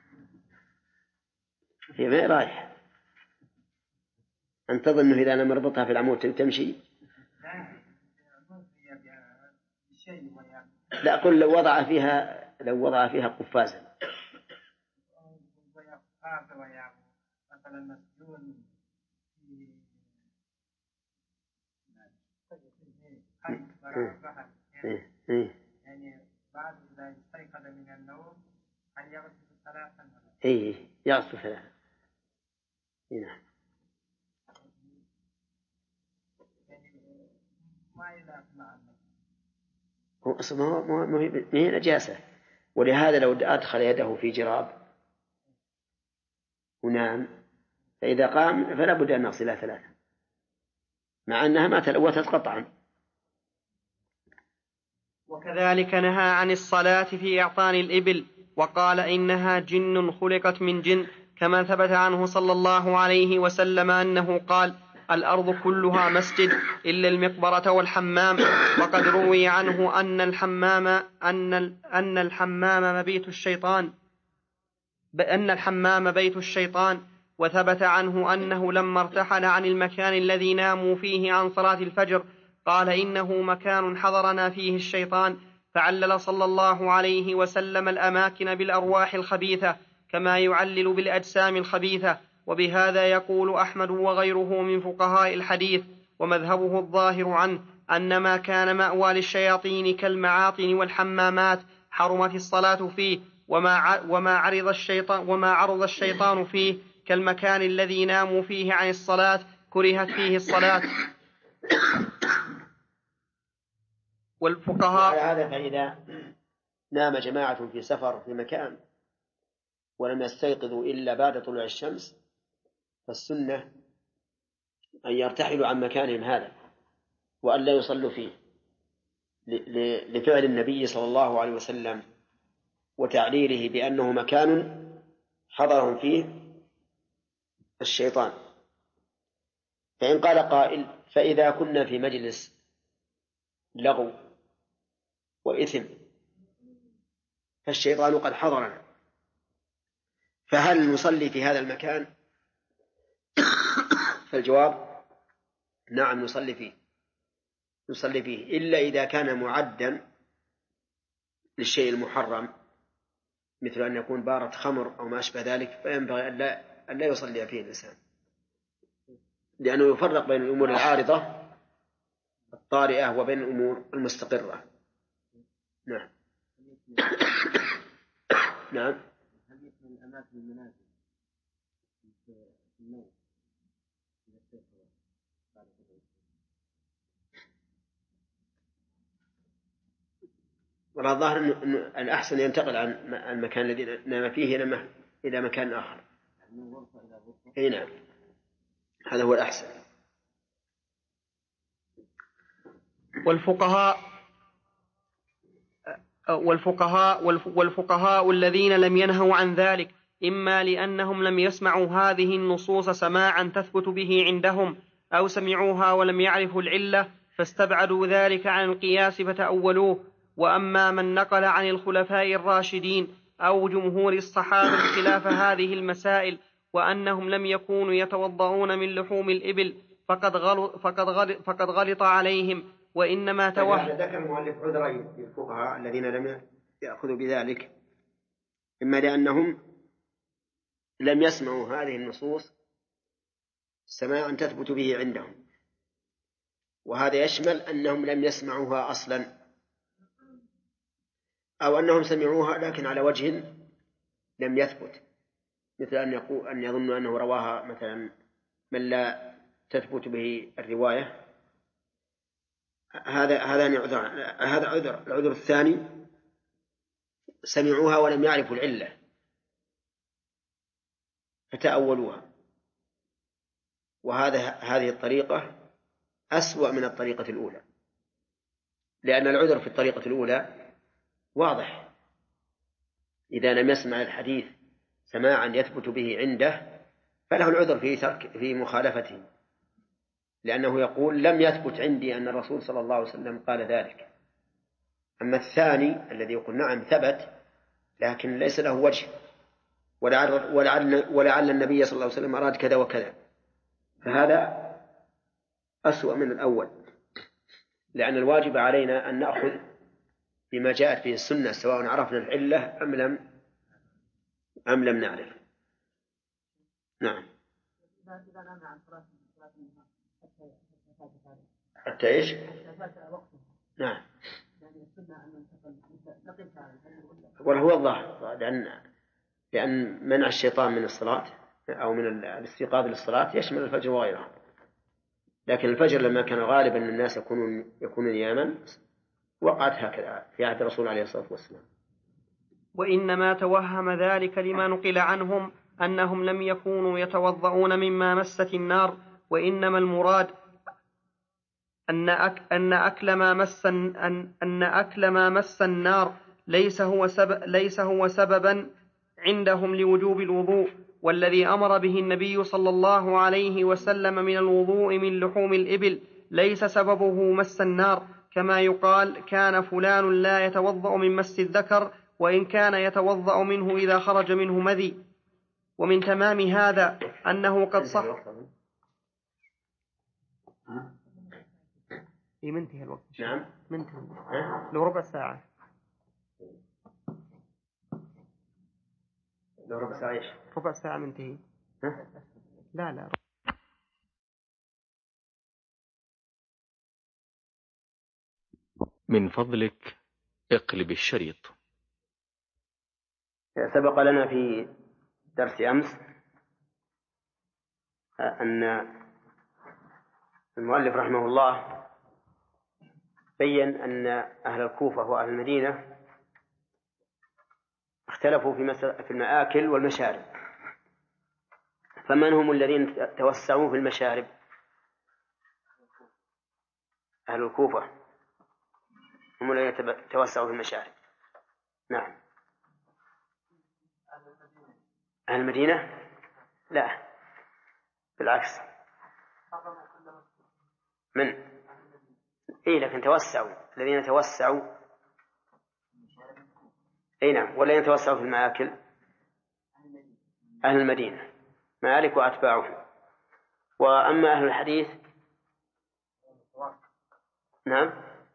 هي ما رايحة. أن تظن إذا لم ربطها في العمود تمشي؟ لا، أقول لو وضع فيها قفازا
مثلا مسجون يعني بعد إذا استيقظ من النوم هل يغسل 3؟
يغسل 3. نعم.
ما إذا
هو أصلا ما هي نجاسة، ولهذا لو أدخل يده في جراب ونام فإذا قام فلا بد أن يغسلها 3 مع أنها ما تلوثت قطعا.
وكذلك نهى عن الصلاة في إعطان الإبل، وقال إنها جن خلقت من جن، كما ثبت عنه صلى الله عليه وسلم أنه قال الأرض كلها مسجد إلا المقبرة والحمام. وقد روي عنه أن الحمام بيت الشيطان، وثبت عنه أنه لما ارتحل عن المكان الذي ناموا فيه عن صلاة الفجر قال إنه مكان حضرنا فيه الشيطان، فعلل صلى الله عليه وسلم الأماكن بالأرواح الخبيثة كما يعلل بالأجسام الخبيثة. وبهذا يقول أحمد وغيره من فقهاء الحديث، ومذهبه الظاهر عنه أن ما كان مأوى للشياطين كالمعاطن والحمامات حرمت الصلاة فيه، وما عرض الشيطان فيه كالمكان الذي ناموا فيه عن الصلاة كرهت فيه الصلاة. والفقهاء
وعلى هذا فإذا نام جماعة في سفر في مكان ولم يستيقظوا إلا بعد طلوع الشمس فالسنة أن يرتحلوا عن مكانهم هذا وأن لا يصلوا فيه لفعل النبي صلى الله عليه وسلم وتعليله بأنه مكان حضرهم فيه الشيطان. فإن قال قائل فإذا كنا في مجلس لغو وإثم فالشيطان قد حضرنا فهل نصلي في هذا المكان؟ فالجواب نعم نصلي فيه إلا إذا كان معدا للشيء المحرم مثل أن يكون بارة خمر أو ما أشبه ذلك فينبغي أن لا يصلي فيه الإنسان لأنه يفرق بين الأمور العارضة الطارئة وبين الأمور المستقرة. نعم. نعم. ولا الظاهر أن الأحسن ينتقل عن المكان الذي نام فيه إلى مكان آخر. أي نعم هذا هو الأحسن.
والفقهاء الذين لم ينهوا عن ذلك إما لأنهم لم يسمعوا هذه النصوص سماعا تثبت به عندهم أو سمعوها ولم يعرفوا العلة فاستبعدوا ذلك عن القياس فتأولوه. وأما من نقل عن الخلفاء الراشدين أو جمهور الصحابة خلاف هذه المسائل وأنهم لم يكونوا يتوضؤون من لحوم الإبل فقد غلط عليهم وإنما توهم.
ذكر المؤلف عذرين للفقهاء الذين لم يأخذوا بذلك إما لأنهم لم يسمعوا هذه النصوص سماعا تثبت به عندهم وهذا يشمل أنهم لم يسمعوها أصلا أو أنهم سمعوها لكن على وجه لم يثبت مثل أن يظن أنه رواها مثلا من لا تثبت به الرواية. هذا عذر. العذر الثاني سمعوها ولم يعرفوا العلة فتأولوها هذه الطريقة أسوأ من الطريقة الأولى لأن العذر في الطريقة الأولى واضح إذا لم يسمع الحديث سماعا يثبت به عنده فله العذر في مخالفته لأنه يقول لم يثبت عندي أن الرسول صلى الله عليه وسلم قال ذلك. أما الثاني الذي يقول نعم ثبت لكن ليس له وجه ولعل النبي صلى الله عليه وسلم أراد كذا وكذا فهذا أسوأ من الأول لأن الواجب علينا أن نأخذ بما جاءت به السنة سواء عرفنا العلة أم لم نعرف. نعم. حتى إيش؟ نعم. وهو الظاهر لأن منع الشيطان من الصلاة أو من الاستيقاظ للصلاة يشمل الفجر وغيره لكن الفجر لما كان غالبا الناس يكونون نياما وقعت هكذا في عهد الرسول عليه الصلاة والسلام.
وإنما توهم ذلك لما نقل عنهم أنهم لم يكونوا يتوضؤون مما مست النار وإنما المراد أن أكل ما مس النار ليس هو سببا عندهم لوجوب الوضوء والذي أمر به النبي صلى الله عليه وسلم من الوضوء من لحوم الإبل ليس سببه مس النار كما يقال كان فلان لا يتوضأ من مس الذكر وإن كان يتوضأ منه إذا خرج منه مذي. ومن تمام هذا أنه قد صح. منتهي الوقت.
نعم
منتهي لو ربع ساعة.
لو ربع ساعة إيش؟
ربع ساعة منتهي. لا
من فضلك اقلب الشريط.
سبق لنا في درس أمس أن المؤلف رحمه الله بين أن أهل الكوفة وأهل المدينة اختلفوا في المآكل والمشارب. فمن هم الذين توسعوا في المشارب؟ أهل الكوفة هم الذين توسعوا في المشارب. نعم. أهل المدينة لا، بالعكس. من لكن توسعوا، الذين توسعوا نعم، والذين توسعوا في المآكل أهل المدينة، مالك وأتباعه. وأما أهل الحديث نعم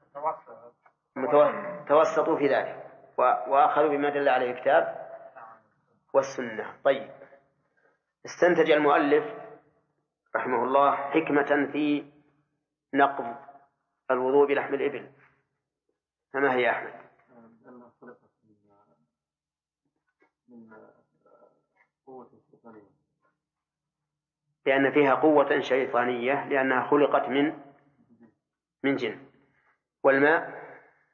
توسطوا في ذلك وأخذوا بما دل عليه الكتاب والسنة. طيب، استنتج المؤلف رحمه الله حكمة في نقض الوضوء بلحم الإبل، فما هي أحمد؟ لأن فيها قوة شيطانية، لأنها خلقت من جن. والماء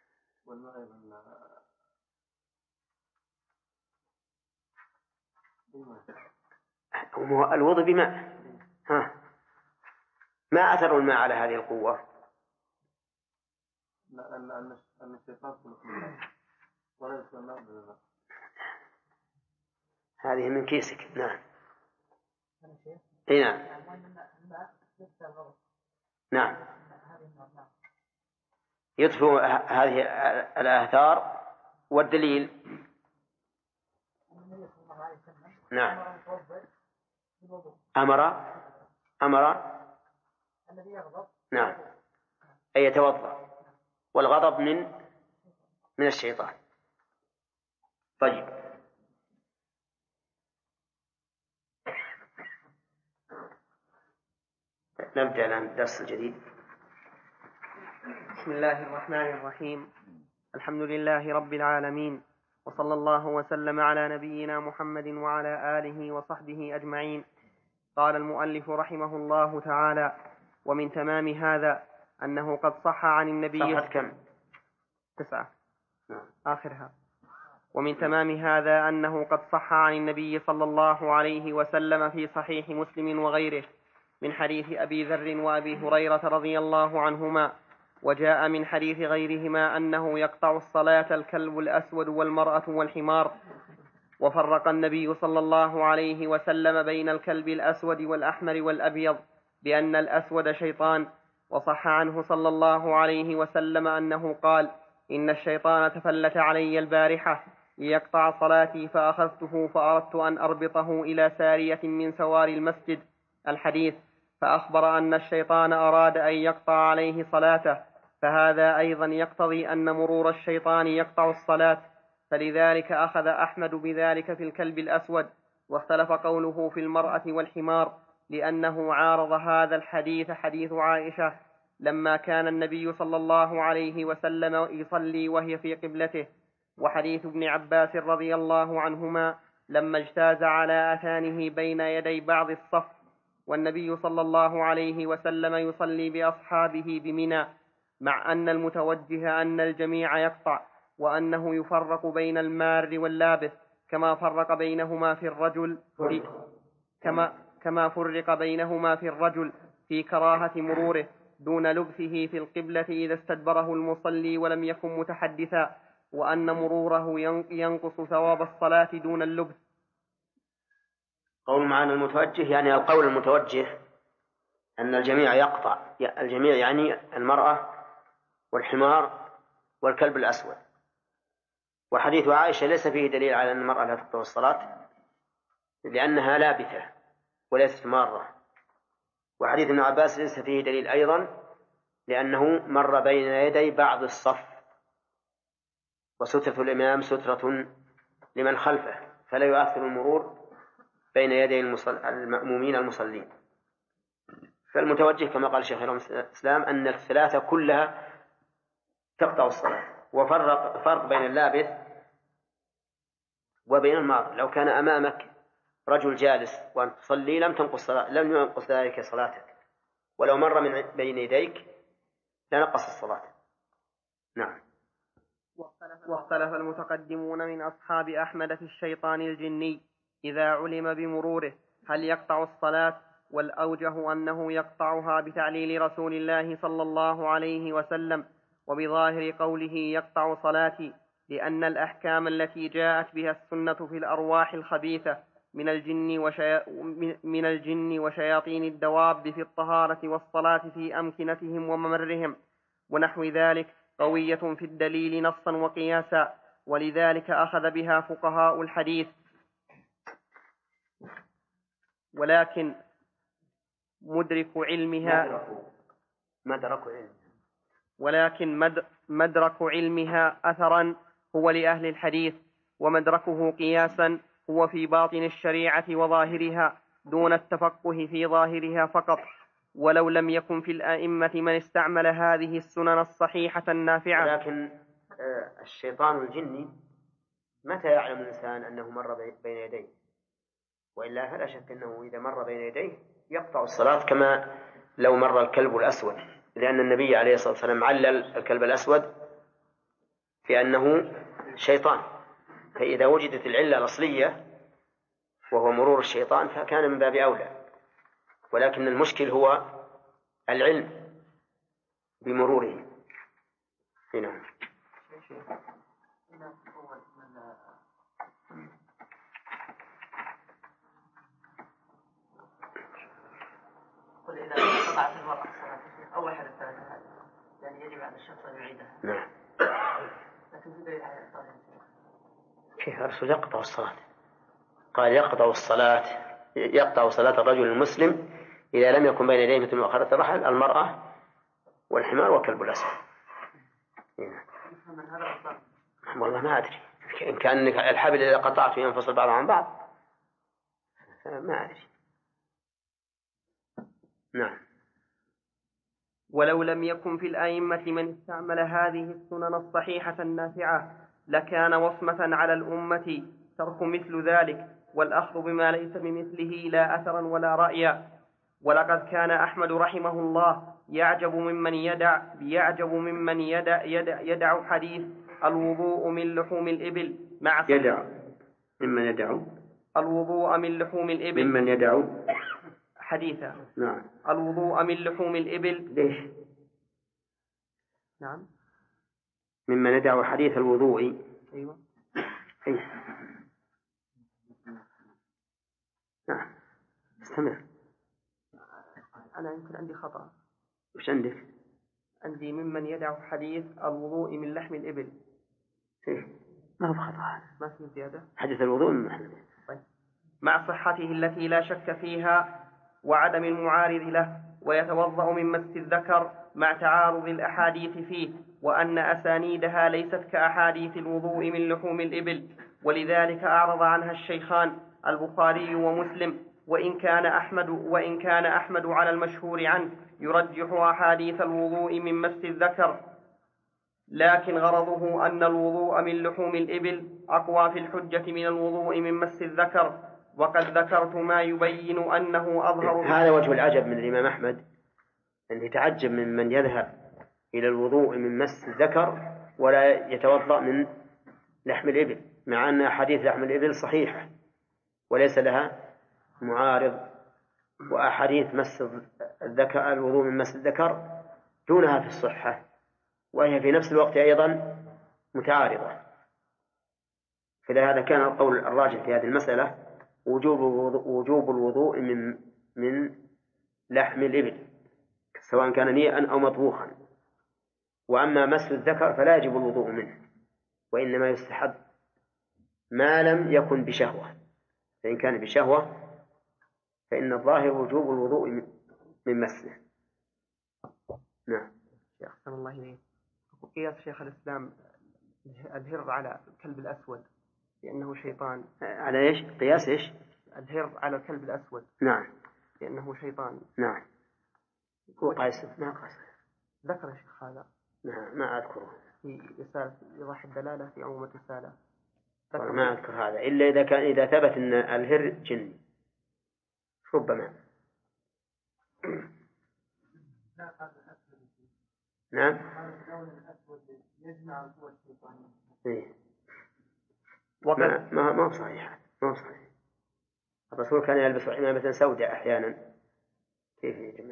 الوضوء بماء. ما أثر الماء على هذه القوة؟
أن الشيطان خلق من الماء وليس الماء بالماء.
هذه من كيسك. نعم. نعم. نعم، يطفئ هذه الآثار. والدليل نعم أمر
الذي يغضب
نعم أن يتوضأ، والغضب من الشيطان. طيب، نبدأ الآن الدرس الجديد.
بسم الله الرحمن الرحيم. الحمد لله رب العالمين، وصلى الله وسلم على نبينا محمد وعلى آله وصحبه أجمعين. قال المؤلف رحمه الله تعالى: ومن تمام هذا أنه قد صح عن النبي
صفحة كم؟
9 آخرها. ومن تمام هذا أنه قد صح عن النبي صلى الله عليه وسلم في صحيح مسلم وغيره من حديث أبي ذر وأبي هريرة رضي الله عنهما، وجاء من حديث غيرهما أنه يقطع الصلاة الكلب الأسود والمرأة والحمار. وفرق النبي صلى الله عليه وسلم بين الكلب الأسود والأحمر والأبيض بأن الأسود شيطان. وصح عنه صلى الله عليه وسلم أنه قال: إن الشيطان تفلت علي البارحة ليقطع صلاتي فأخذته فأردت أن أربطه إلى سارية من سوار المسجد. الحديث. فأخبر أن الشيطان أراد أن يقطع عليه صلاته، فهذا أيضا يقتضي أن مرور الشيطان يقطع الصلاة، فلذلك أخذ أحمد بذلك في الكلب الأسود. واختلف قوله في المرأة والحمار لأنه عارض هذا الحديث حديث عائشة لما كان النبي صلى الله عليه وسلم يصلي وهي في قبلته، وحديث ابن عباس رضي الله عنهما لما اجتاز على أثانه بين يدي بعض الصف، والنبي صلى الله عليه وسلم يصلي بأصحابه بمنى، مع أن المتوجه أن الجميع يقطع، وأنه يفرق بين المار واللابث كما فرق بينهما في الرجل في كراهة مروره دون لبثه في القبلة إذا استدبره المصلي ولم يكن متحدثا، وأن مروره ينقص ثواب الصلاة دون اللبث.
قول معنى المتوجه يعني القول المتوجه أن الجميع يقطع، الجميع يعني المرأة والحمار والكلب الأسود. وحديث عائشة ليس فيه دليل على أن المرأة لا تقطع الصلاة لأنها لابثة وليست مارة. وحديث ابن عباس ليس فيه دليل أيضا لأنه مر بين يدي بعض الصف، وسترة الإمام سترة لمن خلفه، فلا يؤثر المرور بين يدي المأمومين المصلين. فالمتوجه كما قال شيخ الإسلام أن الثلاثة كلها تقطع الصلاة. وفرق بين اللابث وبين الماضي. لو كان أمامك رجل جالس وأنت تصلي لم ينقص ذلك صلاتك، ولو مر من بين يديك لنقص الصلاة. نعم.
واختلف المتقدمون من أصحاب أحمد في الشيطان الجني إذا علم بمروره هل يقطع الصلاة، والأوجه أنه يقطعها بتعليل رسول الله صلى الله عليه وسلم وبظاهر قوله يقطع صلاتي، لأن الأحكام التي جاءت بها السنة في الأرواح الخبيثة من الجن وشياطين الدواب في الطهارة والصلاة في أمكنتهم وممرهم ونحو ذلك قوية في الدليل نصا وقياسا، ولذلك أخذ بها فقهاء الحديث. ولكن مدرك علمها أثرا هو لأهل الحديث، ومدركه قياسا هو في باطن الشريعة وظاهرها دون التفقه في ظاهرها فقط. ولو لم يكن في الأئمة من استعمل هذه السنن الصحيحة النافعة.
لكن الشيطان الجني متى يعلم الإنسان أنه مر بين يديه؟ وإلا فلا شك أنه إذا مر بين يديه يقطع الصلاة، كما لو مر الكلب الأسود، لأن النبي عليه الصلاة والسلام علل الكلب الأسود في أنه شيطان. فإذا وجدت العلة الأصلية وهو مرور الشيطان فكان من باب أولى، ولكن المشكل هو العلم بمروره. هنا
قل إذا قطعت المرأة الصلاة أو أحد الثلاثة هذه يعني يجب على الشخص أن يعيدها.
نعم.
لكن في دليل على الطاهر
كيف الرسول يقطع الصلاة؟ قال يقطع صلاة الرجل المسلم إذا لم يكن بين يديه مثل مؤخرة الرحل المرأة والحمار والكلب الأسود. والله ما أدري إن كان الحبل إذا قطعته ينفصل بعض عن بعض، ما أدري. نعم.
ولو لم يكن في الأئمة من استعمل هذه السنن الصحيحة النافعة لكان وصمة على الأمة ترك مثل ذلك والأخذ بما ليس بمثله لا أثرا ولا رأيا. ولقد كان أحمد رحمه الله يعجب ممن يدع حديث الوضوء من لحوم الإبل مع الوضوء من لحوم الإبل
ممن يدع
حديثا.
نعم.
الوضوء من لحوم الإبل.
ليش؟
نعم.
ممن يدع حديث الوضوء.
أيوة.
نعم. استمر.
أنا يمكن عندي خطأ.
وش عندك؟
عندي ممن يدع حديث الوضوء من لحم الإبل.
ما هو خطأ.
ما في زيادة.
حديث الوضوء من لحم الإبل.
طيب. مع صحته التي لا شك فيها وعدم المعارض له، ويتوضأ من مس الذكر مع تعارض الأحاديث فيه، وأن أسانيدها ليست كأحاديث الوضوء من لحوم الإبل، ولذلك أعرض عنها الشيخان البخاري ومسلم. وإن كان أحمد على المشهور عنه يرجح أحاديث الوضوء من مس الذكر، لكن غرضه أن الوضوء من لحوم الإبل أقوى في الحجة من الوضوء من مس الذكر، وقد ذكرت ما يبين أنه أظهر.
هذا وجه العجب من الإمام أحمد، أن يتعجب من يذهب إلى الوضوء من مس الذكر ولا يتوضأ من لحم الإبل، مع أن أحاديث لحم الإبل صحيحة وليس لها معارض، وأحاديث مس الذكر الوضوء من مس الذكر دونها في الصحة، وهي في نفس الوقت أيضا متعارضة. فلهذا كان القول الراجح في هذه المسألة وجوب الوضوء من لحم الإبل سواء كان نيئا أو مطبوخا. وأما مس الذكر فلا يجب الوضوء منه، وإنما يستحب ما لم يكن بشهوة، فإن كان بشهوة فإن الظاهر وجوب الوضوء من مسه. نعم.
أحسن الله إليك. قياس شيخ الإسلام الهر على الكلب الأسود لأنه شيطان.
على إيش؟ قياس إيش؟
الهر على الكلب الأسود.
نعم.
لأنه شيطان.
نعم. هو قياس ما قياس.
ذكر الشيخ هذا.
نعم ما أذكره.
في رسالة إيضاح الدلالة في عموم الرسالة.
ما أذكر هذا إلا إذا ثبت أن الهر جني ربما. نعم. إيه. ما هو صحيح، ما هو صحيح. الرسول كان يلبس عمامة سوداء أحيانا، كيف يجمع؟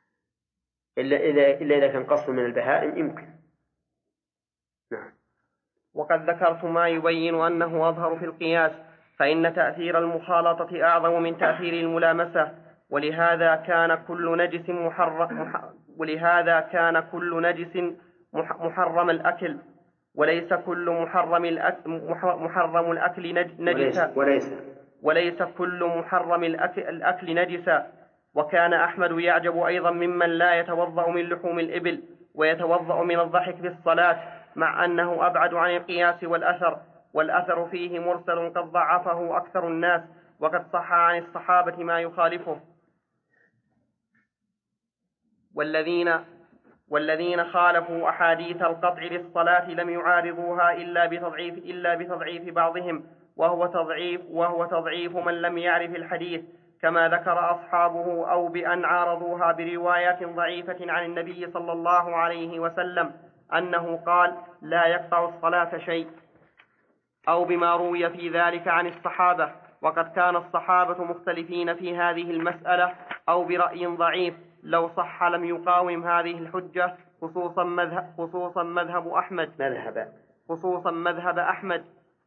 إلا إذا كان قصد من البهائم يمكن. نعم.
وقد ذكرت ما يبين أنه أظهر في القياس، فإن تأثير المخالطة أعظم من تأثير الملامسة، ولهذا كان كل نجس محرم الأكل، وليس كل محرم الأكل نجسا، وليس كل محرم الأكل نجسا. وكان أحمد يعجب أيضا ممن لا يتوضأ من لحوم الإبل ويتوضأ من الضحك في الصلاة، مع أنه أبعد عن القياس والأثر فيه مرسل قد ضعفه أكثر الناس، وقد صح عن الصحابة ما يخالفه. والذين خالفوا أحاديث القطع للصلاة لم يعارضوها إلا بتضعيف بعضهم، وهو تضعيف من لم يعرف الحديث، كما ذكر أصحابه، أو بأن عارضوها بروايات ضعيفة عن النبي صلى الله عليه وسلم أنه قال: لا يقطع الصلاة شيء، أو بما روي في ذلك عن الصحابة، وقد كان الصحابة مختلفين في هذه المسألة، أو برأي ضعيف لو صح لم يقاوم هذه الحجة، خصوصا مذهب أحمد.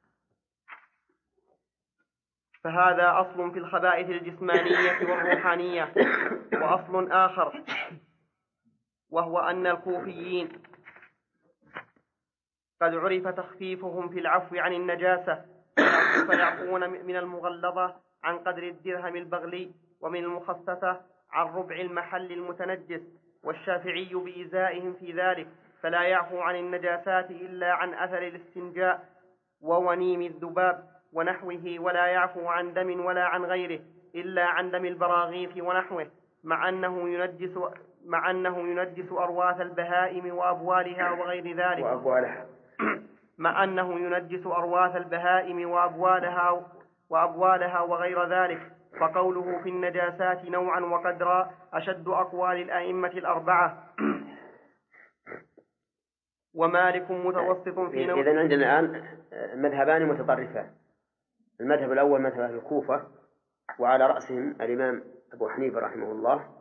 فهذا أصل في الخبائث الجسمانية والروحانية. وأصل آخر وهو أن الكوفيين قد عرف تخفيفهم في العفو عن النجاسة، فيعفون من المغلظة عن قدر الدرهم البغلي، ومن المخففة عن ربع المحل المتنجس. والشافعي بإزائهم في ذلك، فلا يعفو عن النجاسات إلا عن أثر الاستنجاء وونيم الذباب ونحوه، ولا يعفو عن دم ولا عن غيره إلا عن دم البراغيث ونحوه، مع أنه ينجس أرواث البهائم وأبوالها وغير ذلك مع أنه ينجس أرواث البهائم وأبوالها وغير ذلك. فقوله في النجاسات نوعا وقدرا أشد أقوال الأئمة الأربعة. ومالك متوسط في نوع.
إذن عندنا الآن مذهبان متطرفان. المذهب الأول مذهب الكوفة، وعلى رأسهم الإمام أبو حنيفة رحمه الله،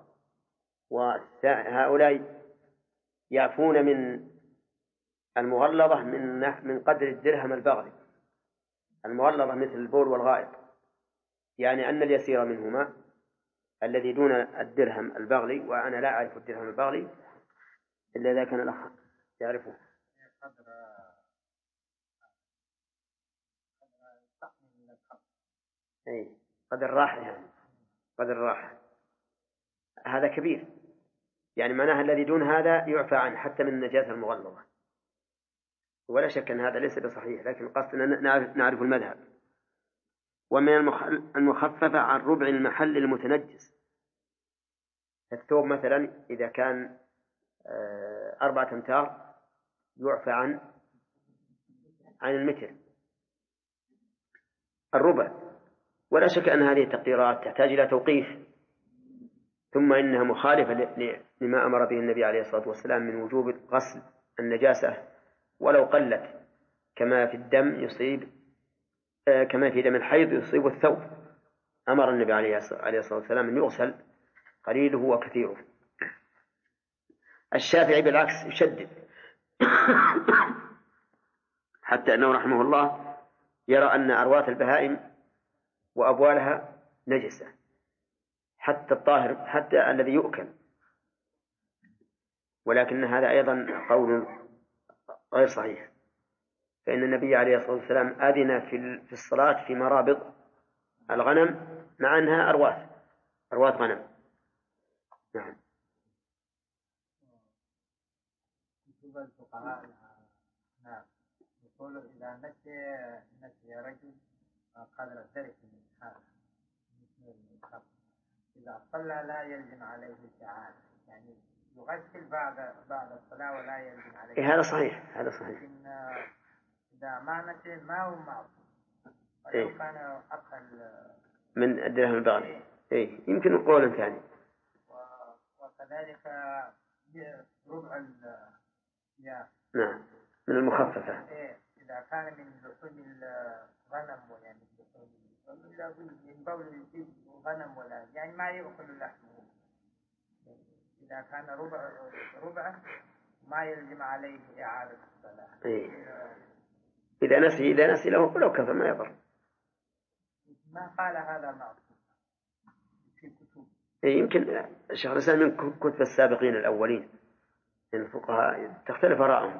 وهؤلاء يعفون من المغلظة من قدر الدرهم البغلي. المغلظة مثل البول والغائط، يعني أن اليسير منهما الذي دون الدرهم البغلي، وأنا لا أعرف الدرهم البغلي إلا إذا كان الأخ يعرفه. قدر الراحة، يعني قدر الراحة هذا كبير، يعني معناها الذي دون هذا يعفى عنه حتى من النجاسة المغلظة. ولا شك أن هذا ليس بصحيح، لكن قصدنا نعرف المذهب. ومن المخففة عن ربع المحل المتنجس. الثوب مثلا إذا كان 4 أمتار يعفى عن المتر الربع. ولا شك أن هذه التقديرات تحتاج إلى توقيف، ثم إنها مخالفة لما أمر به النبي عليه الصلاة والسلام من وجوب غسل النجاسة ولو قلت، كما في دم الحيض يصيب الثوب. أمر النبي عليه الصلاة والسلام أن يغسل قليله وكثيره. الشافعي بالعكس يشدد حتى أنه رحمه الله يرى أن أرواث البهائم وأبوالها نجسة، حتى الطاهر، حتى الذي يؤكل. ولكن هذا أيضا قول غير صحيح، فإن النبي عليه الصلاة والسلام أذن في الصلاة في مرابض الغنم مع أنها أرواث غنم. نعم.
الفقهاء نعم يقول إذا نسي رجل قدر الدرك من هذا إذا صلى لا يلزم عليه الإعادة، يعني يغسل بعد الصلاة ولا يلزم عليه.
هذا صحيح، هذا صحيح.
لكن إذا ما نسي ما هو معصوم، ولو كان أقل
من الدرهم البغل يمكن قولا ثاني.
وكذلك ربع
نعم من المخففة.
إذا كان من لحوم الغنم ويعني من بول الغنم ولا يعني ما يأكل لحمه، إذا كان ربع ما يلزم عليه إعادة الصلاة.
إذا نسي له ولو كفى ما يضر.
ما قال هذا معصوم في كتب.
يمكن شيخ الإسلام من كتب السابقين الأولين من الفقهاء تختلف آراءهم.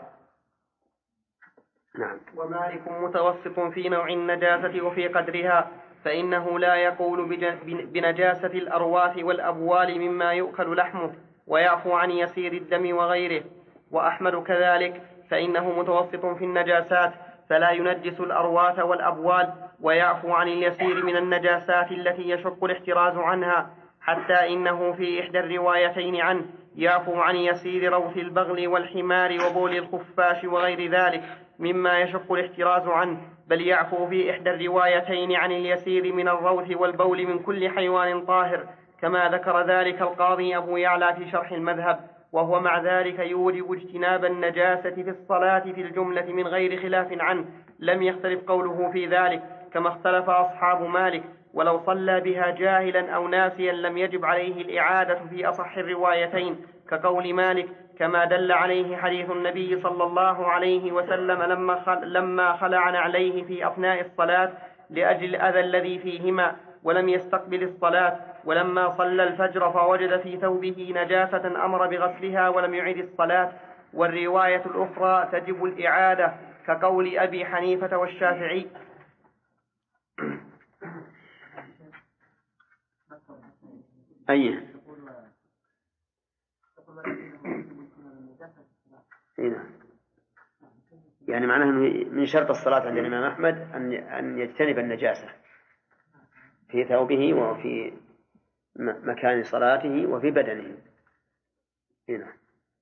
نعم.
ومالك متوسط في نوع النجاسة وفي قدرها، فإنه لا يقول بنجاسة الأرواث والأبوال مما يؤكل لحمه، ويعفو عن يسير الدم وغيره. وأحمد كذلك، فإنه متوسط في النجاسات، فلا ينجس الأرواث والأبوال، ويعفو عن اليسير من النجاسات التي يشق الاحتراز عنها، حتى إنه في إحدى الروايتين عنه يعفو عن يسير روث البغل والحمار وبول الخفاش وغير ذلك مما يشق الاحتراز عنه، بل يعفو في إحدى الروايتين عن اليسير من الروث والبول من كل حيوان طاهر، كما ذكر ذلك القاضي أبو يعلى في شرح المذهب. وهو مع ذلك يوجب اجتناب النجاسة في الصلاة في الجملة من غير خلاف عنه، لم يختلف قوله في ذلك، كما اختلف أصحاب مالك، ولو صلى بها جاهلا أو ناسيا لم يجب عليه الإعادة في أصح الروايتين، كقول مالك، كما دل عليه حديث النبي صلى الله عليه وسلم لما خلع نعليه في أثناء الصلاة لأجل الأذى الذي فيهما ولم يستقبل الصلاة، ولما صلى الفجر فوجد في ثوبه نجاسة أمر بغسلها ولم يعد الصلاة. والرواية الأخرى تجب الإعادة، كقول أبي حنيفة والشافعي.
يعني معناه أنه من شرط الصلاة عند الإمام أحمد أن يجتنب النجاسة في ثوبه وفي مكان صلاته وفي بدنه. هنا.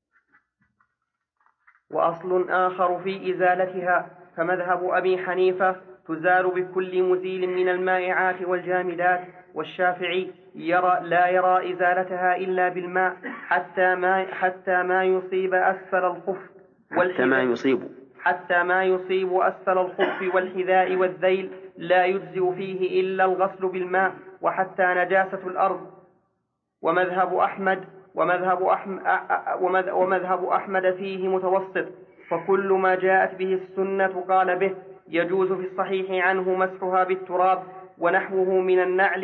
وأصل آخر في إزالتها، فمذهب أبي حنيفة تزال بكل مزيل من المائعات والجامدات، والشافعي لا يرى إزالتها إلا بالماء حتى ما يصيب أسفل الخف حتى ما يصيب أسفل الخف والحذاء والذيل لا يجزئ فيه إلا الغسل بالماء، وحتى نجاسة الأرض. ومذهب أحمد فيه متوسط، فكل ما جاءت به السنة قال به. يجوز في الصحيح عنه مسحها بالتراب ونحوه من النعل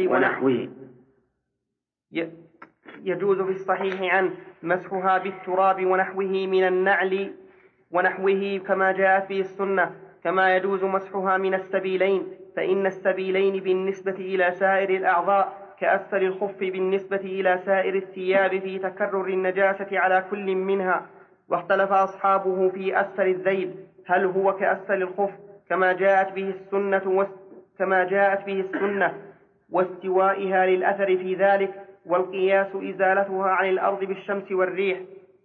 يجوز في الصحيح عنه مسحها بالتراب ونحوه من النعل ونحوه كما جاءت به السنة، كما يجوز مسحها من السبيلين، فإن السبيلين بالنسبة إلى سائر الأعضاء كأسفل الخف بالنسبة إلى سائر الثياب في تكرر النجاسة على كل منها. واختلف أصحابه في أسفل الذيل هل هو كأسفل الخف كما جاءت به السنة واستوائها للأثر في ذلك، والقياس إزالتها عن الأرض بالشمس والريح.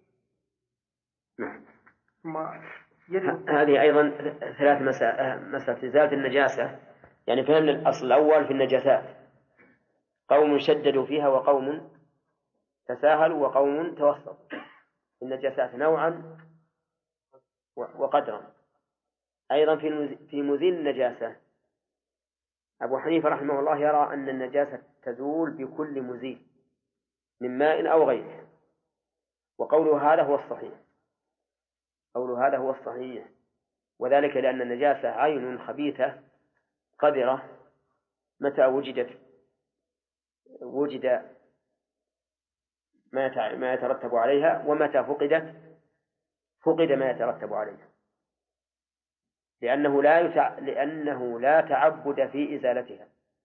هذه أيضا ثلاث مسألة إزالة النجاسة. يعني فهمنا الأصل الأول في النجاسات، قوم شددوا فيها وقوم تساهلوا وقوم توسطوا. النجاسات نوعا وقدرا. أيضا في مزيل النجاسة أبو حنيفة رحمه الله يرى أن النجاسة تزول بكل مزيل من ماء أو غيره، وقوله هذا هو الصحيح، وذلك لأن النجاسة عين خبيثة قذرة، متى وجد ما يترتب عليها، ومتى فقد ما يترتب عليها، لأنه لا تعبد في إزالتها.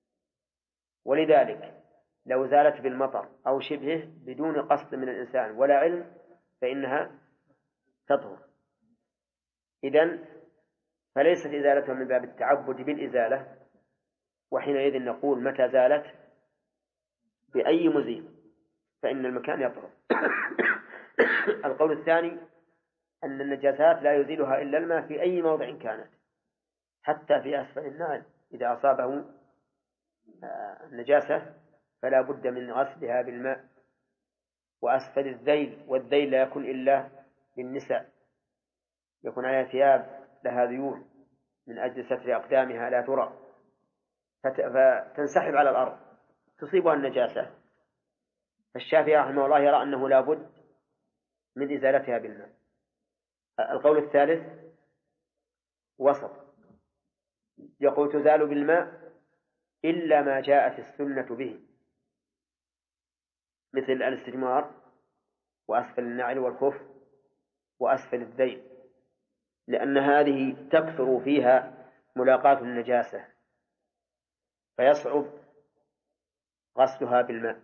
ولذلك لو زالت بالمطر أو شبهه بدون قصد من الإنسان ولا علم فإنها تطهر. إذن فليست إزالتها من باب التعبد بالإزالة، وحينئذ نقول متى زالت بأي مزيل فإن المكان يطهر. القول الثاني أن النجاسات لا يزيلها إلا الماء في أي موضع كانت، حتى في أسفل النعل إذا أصابه النجاسة فلا بد من غسلها بالماء. وأسفل الذيل، والذيل لا يكون إلا للنساء، يكون عليها ثياب لها ذيول من أجل ستر أقدامها لا ترى، فتنسحب على الأرض تصيبها النجاسة. فالشافعي رحمه الله يرى أنه لا بد من إزالتها بالماء. القول الثالث وسط، يقول تزال بالماء إلا ما جاءت السنة به، مثل الاستجمار وأسفل النعل والخف وأسفل الذيل، لأن هذه تكثر فيها ملاقاة النجاسة فيصعب غسلها بالماء،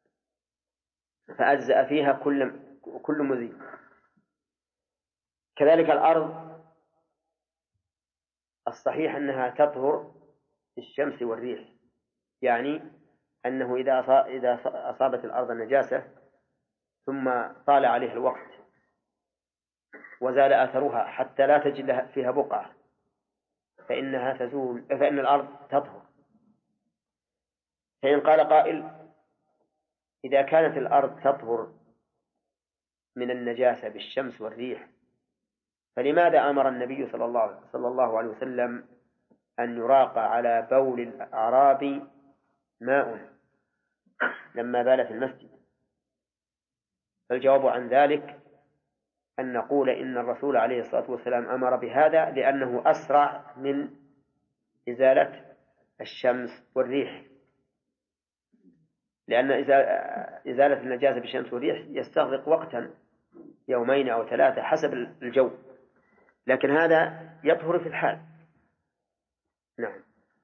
فأجزأ فيها كل مزيل. كذلك الأرض الصحيح أنها تطهر بالشمس والريح، يعني أنه إذا أصابت الأرض النجاسة ثم طال عليها الوقت وزال أثرها حتى لا تجد فيها بقعة فإنها تزول، فإن الأرض تطهر. فإن قال قائل إذا كانت الأرض تطهر من النجاسة بالشمس والريح فلماذا أمر النبي صلى الله عليه وسلم أن يراق على بول الأعراب ماء لما بال في المسجد؟ فالجواب عن ذلك أن نقول إن الرسول عليه الصلاة والسلام أمر بهذا لأنه أسرع من إزالة الشمس والريح، لأن إزالة النجاسة بالشمس والريح يستغرق وقتا 2 أو 3 حسب الجو، لكن هذا يطهر في الحال. نعم.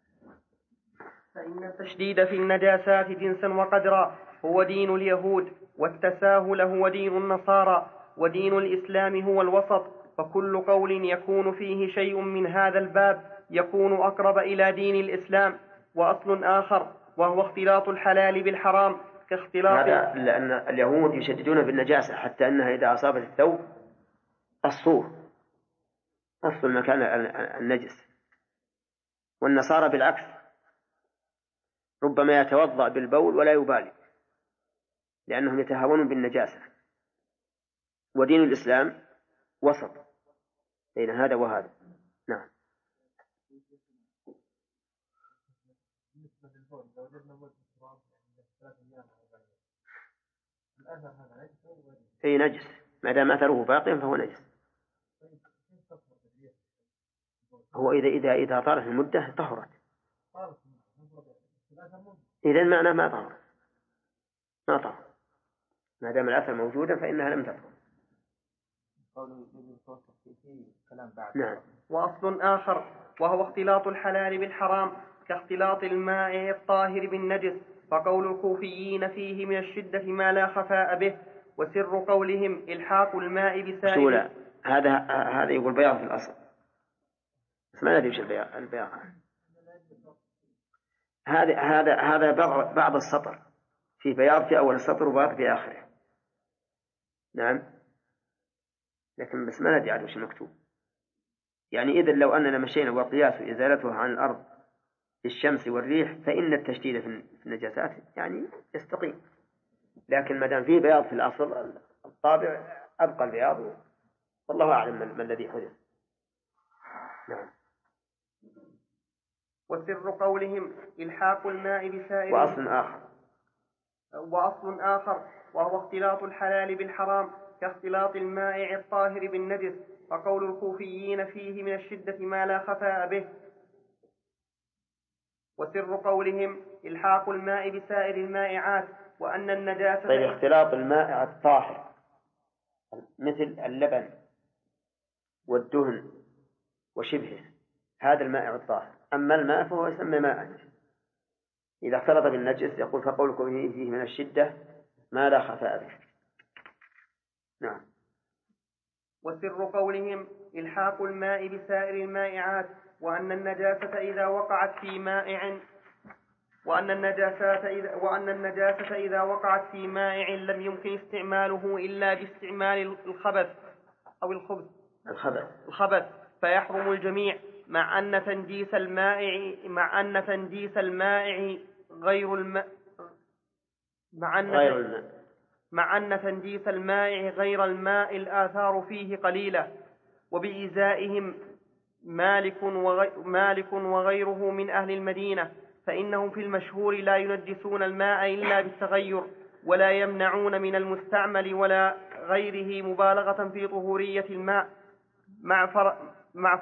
فإن التشديد في النجاسات جنسا وقدرا هو دين اليهود، والتساهل هو دين النصارى، ودين الإسلام هو الوسط. فكل قول يكون فيه شيء من هذا الباب يكون أقرب إلى دين الإسلام. وأصل آخر وهو اختلاط الحلال بالحرام كاختلاط
هذا لأن اليهود يشددون في النجاسة حتى أنها إذا أصابت الثوب الصور أصل المكان النجس، والنصارى بالعكس ربما يتوضأ بالبول ولا يبالي لأنهم يتهاونون بالنجاسة. ودين الإسلام وسط بين هذا وهذا. نعم. أي نجس ما دام أثره باقي فهو نجس. هو إذا طالت المدة طهرت، إذن معناه ما طهر ما دام الأثر موجودا فإنها لم تطهر. نعم.
وأصل آخر وهو اختلاط الحلال بالحرام كاختلاط الماء الطاهر بالنجس. فقول الكوفيين فيه من الشدة ما لا خفاء به، وسر قولهم إلحاق الماء بسائل.
هذا يقول بياض في الأصل، بس ما ندري وش البياض. هذا بعض السطر، في بياض في أول السطر وبياض في آخره. نعم، لكن بس ما ندري عاد وش المكتوب. يعني إذن لو أننا مشينا وقياس إزالتها عن الأرض بالشمس والريح فإن التشديد في النجاسات يعني يستقيم، لكن ما دام فيه بياض في الأصل الطابع أبقى البياض، والله أعلم ما الذي حدث. نعم.
وسر قولهم إلحاق الماء بسائر. وأصل آخر وهو اختلاط الحلال بالحرام كاختلاط الماء الطاهر بالنجس. فقول الكوفيين فيه من الشدة ما لا خفاء به. وسر قولهم إلحاق الماء بسائر المائعات وأن النجاسة.
طيب، اختلاط الماء الطاهر مثل اللبن والدهن وشبهه هذا المائع الطاهر، أما الماء فهو يسمى ماء. إذا اختلط بالنجس يقول فقولكم فيه من الشدة ما لا خفاء به. نعم.
وسر قولهم إلحاق الماء بسائر المائعات وأن النجاسة إذا وقعت في مائع إذا وقعت في مائع لم يمكن استعماله إلا باستعمال الخبث أو الخبث فيحرم الجميع، مع أن تنجيس المائع غير الماء الآثار فيه قليلة. وبإزائهم مالك وغيره من أهل المدينة، فإنهم في المشهور لا ينجسون الماء إلا بالتغير، ولا يمنعون من المستعمل ولا غيره مبالغة في طهورية الماء، مع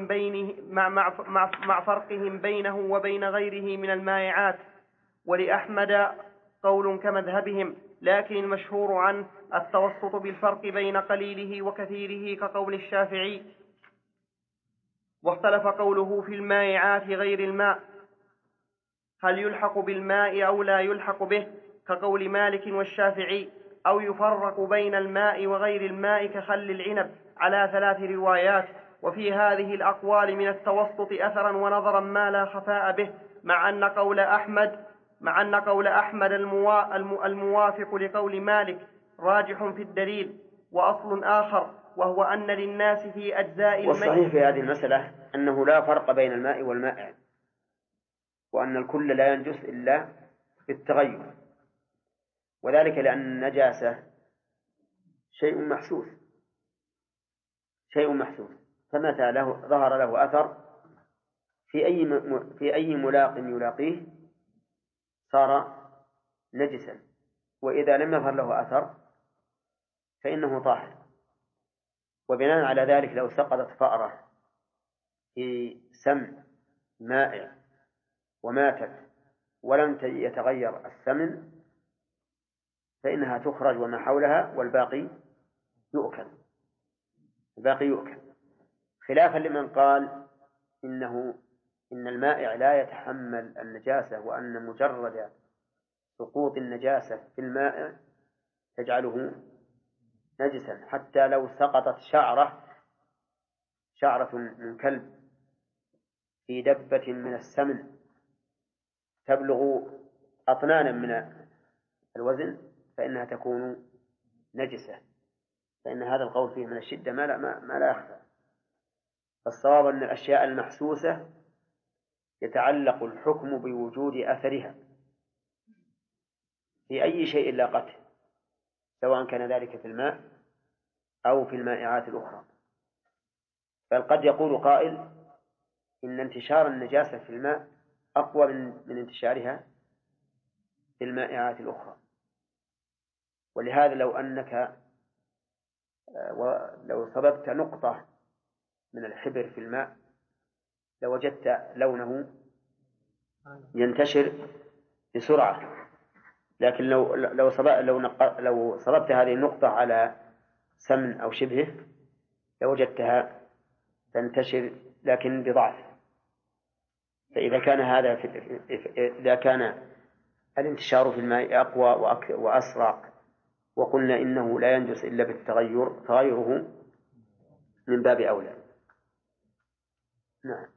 فرقهم بينه وبين غيره من المائعات. ولأحمد قول كمذهبهم، لكن المشهور عنه التوسط بالفرق بين قليله وكثيره كقول الشافعي. واختلف قوله في المائعات غير الماء، هل يلحق بالماء أو لا يلحق به، كقول مالك والشافعي، أو يفرق بين الماء وغير الماء كخل العنب، على 3 روايات. وفي هذه الأقوال من التوسط أثرا ونظرا ما لا خفاء به، مع أن قول أحمد الموافق لقول مالك راجح في الدليل. وأصل آخر وهو أن للناس في أجزاء الميت.
والصحيح في هذه المسألة أنه لا فرق بين الماء والمائع، وأن الكل لا ينجس إلا بالتغير، وذلك لأن النجاسة شيء محسوس، فمتى ظهر له أثر في أي ملاق يلاقيه صار نجسا، وإذا لم يظهر له أثر فإنه طاهر. وبناء على ذلك لو سقطت فأرة في سمن مائع وماتت ولم يتغير السمن فإنها تخرج وما حولها، والباقي يؤكل، خلافا لمن قال إن المائع لا يتحمل النجاسة، وأن مجرد سقوط النجاسة في المائع تجعله نجسا، حتى لو سقطت شعرة من كلب في دبة من السمن تبلغ أطنانا من الوزن فإنها تكون نجسة. فإن هذا القول فيه من الشدة ما لا يخفى. فالصواب أن الأشياء المحسوسة يتعلق الحكم بوجود أثرها في أي شيء لاقته، سواء كان ذلك في الماء أو في المائعات الأخرى. بل قد يقول قائل إن انتشار النجاسة في الماء أقوى من انتشارها في المائعات الأخرى. ولهذا لو صببت نقطة من الحبر في الماء لوجدت لونه ينتشر بسرعة، لكن لو صببت هذه النقطة على سمن أو شبهه لوجدتها تنتشر لكن بضعف. فإذا كان الانتشار في الماء أقوى وأسرع، وقلنا إنه لا ينجس إلا بالتغير، تغيره من باب أولى. نعم.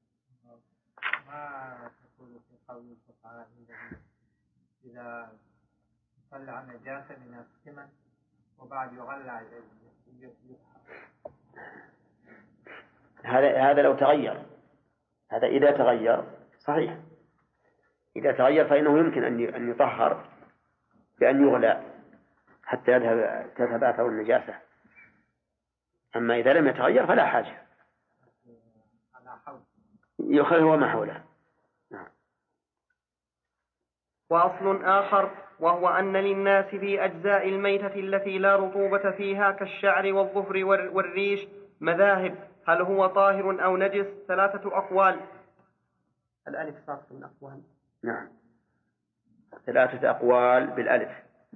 ما تقول في قول الفقهاء إذا طلع النجاسة من السمن وبعد يغلى
هذا لو تغير، هذا إذا تغير صحيح، إذا تغير فإنه يمكن أن يطهر بأن يغلى حتى تذهب آثار النجاسة. أما إذا لم يتغير فلا حاجة، يخل هو ما حوله. نعم.
وأصل آخر وهو أن للناس في أجزاء الميتة التي لا رطوبة فيها كالشعر والظفر والريش مذاهب، هل هو طاهر أو نجس؟ 3 أقوال. الألف صار من أقوال.
نعم، 3 أقوال بالألف.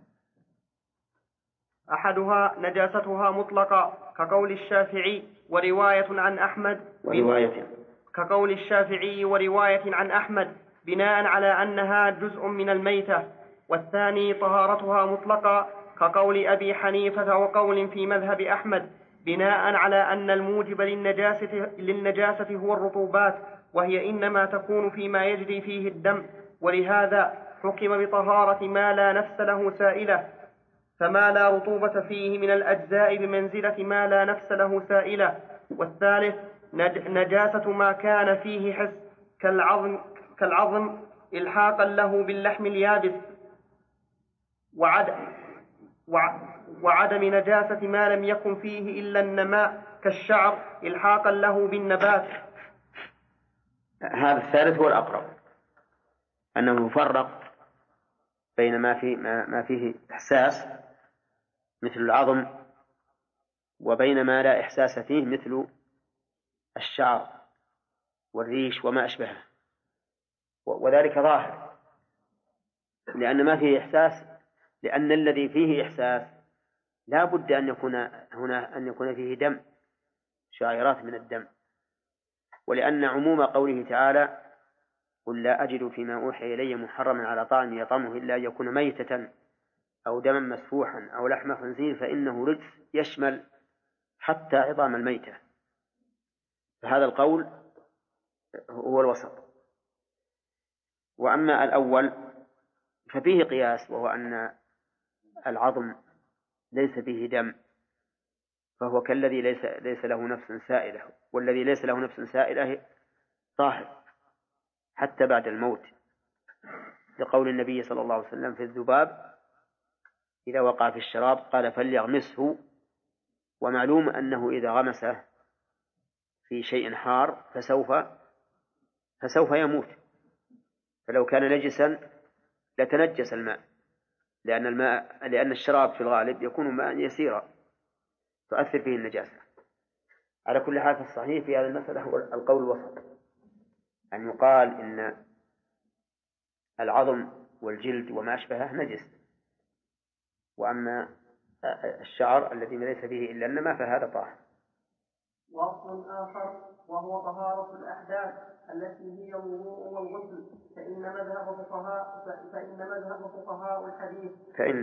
أحدها نجاستها مطلقة كقول الشافعي ورواية عن أحمد، كقول الشافعي ورواية عن أحمد بناء على أنها جزء من الميتة. والثاني طهارتها مطلقة كقول أبي حنيفة وقول في مذهب أحمد بناء على أن الموجب للنجاسة هو الرطوبات، وهي إنما تكون فيما يجري فيه الدم. ولهذا حكم بطهارة ما لا نفس له سائلة، فما لا رطوبة فيه من الأجزاء بمنزلة ما لا نفس له سائلة. والثالث نجاسة ما كان فيه حس كالعظم إلحاقا له باللحم اليابس، وعدم نجاسة ما لم يكن فيه إلا النماء كالشعر إلحاقا له بالنبات.
هذا الثالث هو الأقرب، أنه يفرق بين ما فيه إحساس مثل العظم وبين ما لا إحساس فيه مثل الشعر والريش وما أشبهه، وذلك ظاهر لأن ما فيه إحساس، لأن الذي فيه إحساس لا بد أن يكون فيه دم، شائرات من الدم، ولأن عموم قوله تعالى قل لا أجد فيما أوحي إلي محرما على طاعم يطعمه إلا أن يكون ميتة أو دما مسفوحا أو لحم خنزير فإنه رجس يشمل حتى عظام الميتة، فهذا القول هو الوسط. وأما الأول ففيه قياس، وهو أن العظم ليس فيه دم، فهو كالذي ليس له نفس سائلة، والذي ليس له نفس سائلة طاهر حتى بعد الموت، لقول النبي صلى الله عليه وسلم في الذباب إذا وقع في الشراب قال فليغمسه، ومعلوم أنه إذا غمسه في شيء حار فسوف يموت، فلو كان نجسا لتنجس الماء، لأن الشراب في الغالب يكون ماء يسيرا تؤثر فيه النجاسة. على كل حال الصحيح في هذه المسألة هو القول الوسط، أن يقال إن العظم والجلد وما أشبهه نجس، وأما الشعر الذي ليس فيه إلا النماء فهذا طاهر.
وأصل آخر وهو طهارة الأحداث التي هي الوضوء والغسل، فإن مذهب فقهاء الحديث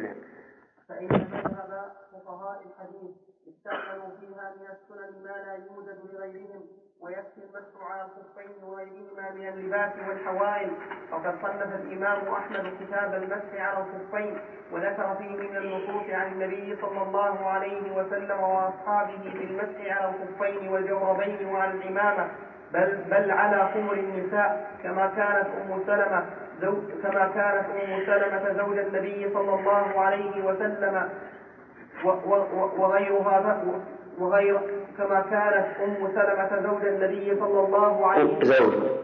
استعملوا فيها من السنن ما لا يوجد لغيرهم، ويكفي المسح على الخفين وغيرهما من اللباس والحوائل. وقد صنف الإمام أحمد كتاب المسح على الخفين، وذكر فيه من النصوص عن النبي صلى الله عليه وسلم وأصحابه بالمسح على الخفين والجوربين وعلى العمامة، بل على خمر النساء، كما كانت أم سلمة زوج النبي صلى الله عليه وسلم كما كانت أم سلمة زوج النبي صلى الله عليه وسلم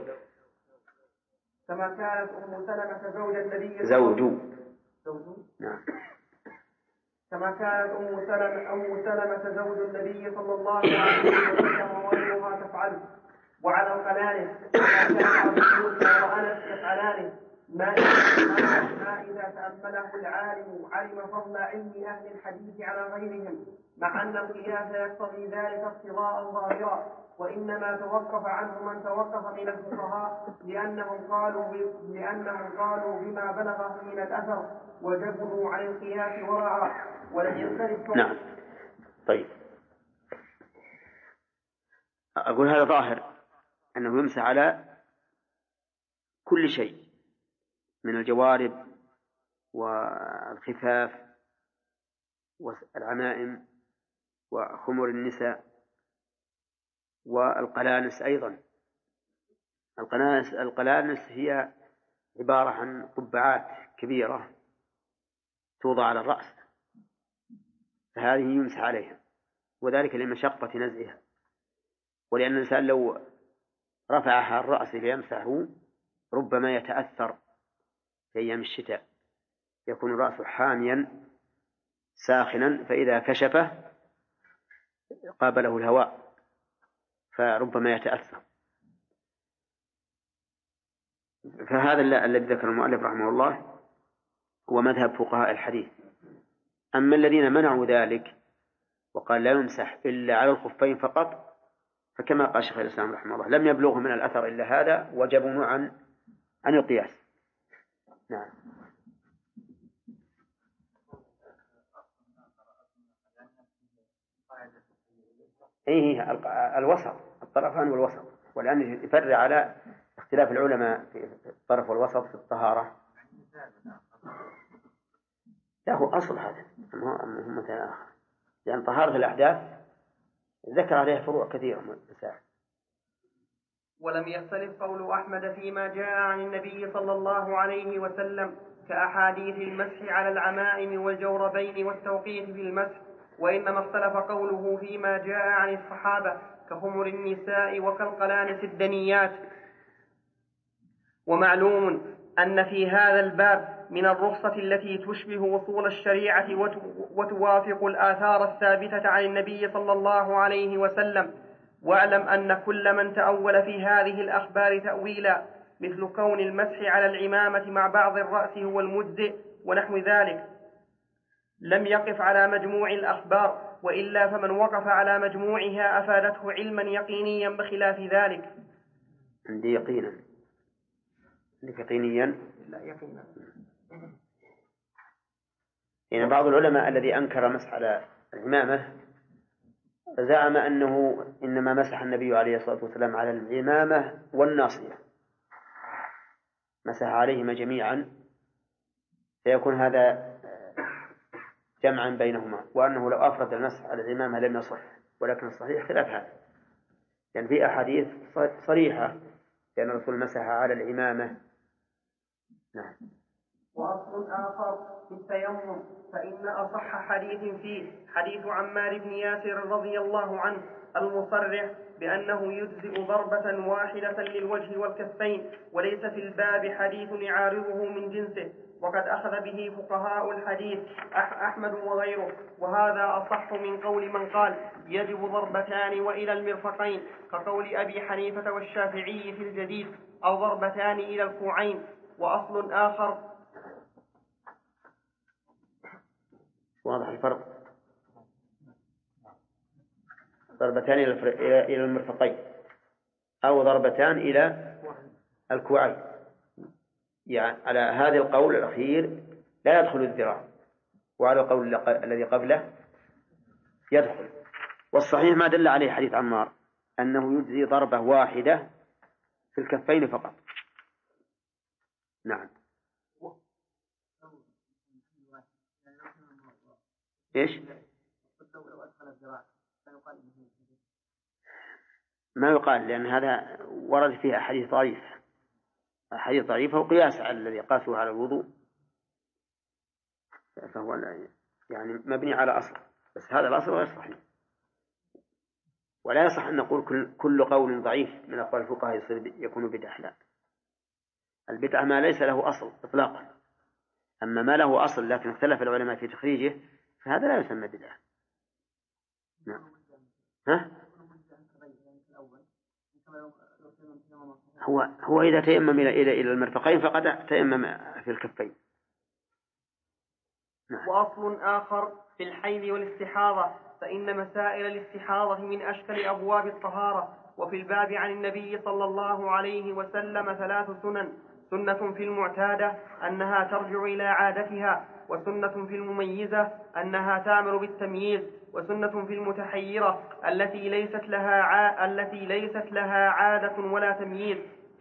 وغيرها تفعل. وعلى القلانس كما كان أبو موسى وأنس يفعلانه، ما إذا تأمله العالم علم فضل علم أهل الحديث على غيرهم، مع أن القياس يقتضي ذلك اقتضاء ظاهرا، وإنما توقف عنه من توقف من الفقهاء لأنهم قالوا بما بلغه من الأثر وجبروا عن القياس ورعا، ولم يختلف.
نعم. طيب، أقول هذا ظاهر أنه يمسح على كل شيء من الجوارب والخفاف والعمائم وخمر النساء والقلانس أيضا. القلانس هي عبارة عن قبعات كبيرة توضع على الرأس، فهذه يمسح عليها، وذلك لمشقة نزعها، ولأن الإنسان لو رفعها الرأس ليمسحه ربما يتأثر في أيام الشتاء، يكون الرأس حاميا ساخنا، فإذا كشفه قابله الهواء فربما يتأثر. فهذا الذي ذكر المؤلف رحمه الله هو مذهب فقهاء الحديث. أما الذين منعوا ذلك وقال لا يمسح إلا على الخفين فقط، فكما قال شيخ الإسلام رحمه الله لم يبلغه من الأثر إلا هذا، وجبوا عن القياس. نعم. إيه الوسط، الطرفان والوسط، والآن يفرع على اختلاف العلماء في الطرف والوسط في الطهارة. لا، هو أصل هذا هم مثلا آخر، لأن طهارة الأحداث ذكر عليه فروع كثيرة من المسائل.
ولم يختلف قول أحمد فيما جاء عن النبي صلى الله عليه وسلم كأحاديث المسح على العمائم والجوربين والتوقيت في المسح، وإنما اختلف قوله فيما جاء عن الصحابة كخمر النساء وكالقلانس الدنيات. ومعلوم أن في هذا الباب من الرخصة التي تشبه وصول الشريعة وتوافق الآثار الثابتة عن النبي صلى الله عليه وسلم. واعلم أن كل من تأول في هذه الأخبار تأويلا مثل كون المسح على العمامة مع بعض الرأس هو المجزئ ونحو ذلك لم يقف على مجموع الأخبار، وإلا فمن وقف على مجموعها أفادته علما يقينيا بخلاف ذلك.
عندي يقينا، عندك يقينيا؟
لا يقينا.
يعني بعض العلماء الذي أنكر مسح على العمامة زعم أنه إنما مسح النبي عليه الصلاة والسلام على العمامة والناصية، مسح عليهما جميعا، فيكون هذا جمعا بينهما، وأنه لو أفرد المسح على العمامة لم يصح. ولكن الصحيح خلاف هذا، يعني في أحاديث صريحة لأن الرسول مسح على العمامة. نعم.
وأصل آخر في التيمم، فإن أصح حديث فيه حديث عمار بن ياسر رضي الله عنه المصرح بأنه يجزئ ضربة واحدة للوجه والكفين، وليس في الباب حديث يعارضه من جنسه، وقد أخذ به فقهاء الحديث أحمد وغيره، وهذا أصح من قول من قال يجب ضربتان وإلى المرفقين كقول أبي حنيفة والشافعي في الجديد، أو ضربتان إلى الكوعين. وأصل آخر.
واضح الفرق؟ ضربتان إلى المرفقين أو ضربتان إلى الكوعين، يعني على هذا القول الأخير لا يدخل الذراع، وعلى القول الذي قبله يدخل. والصحيح ما دل عليه حديث عمار أنه يجزي ضربة واحدة في الكفين فقط. نعم. إيش؟ ما يقال، لأن هذا ورد فيه أحاديث ضعيفة، أحاديث ضعيفة وقياس على الذي قاسه على الوضوء، فهو يعني مبني على أصل، بس هذا الأصل غير صحيح. ولا يصح أن نقول كل قول ضعيف من أقوال الفقهاء يكون بدعة. لا، البدعة ما ليس له أصل إطلاقا، أما ما له أصل لكن اختلف العلماء في تخريجه فهذا لا يسمى بدعة. نعم. ها؟ هو إذا تيمم إلى المرفقين فقد تيمم في الكفين. نعم.
وأصل آخر في الحيض والاستحاضة، فإن مسائل الاستحاضة من أشكل أبواب الطهارة. وفي الباب عن النبي صلى الله عليه وسلم 3 سنن: سنة في المعتادة أنها ترجع إلى عادتها، وسنة في المميزة أنها تأمر بالتمييز، وسنة في المتحيرة التي ليست لها عادة ولا تمييز،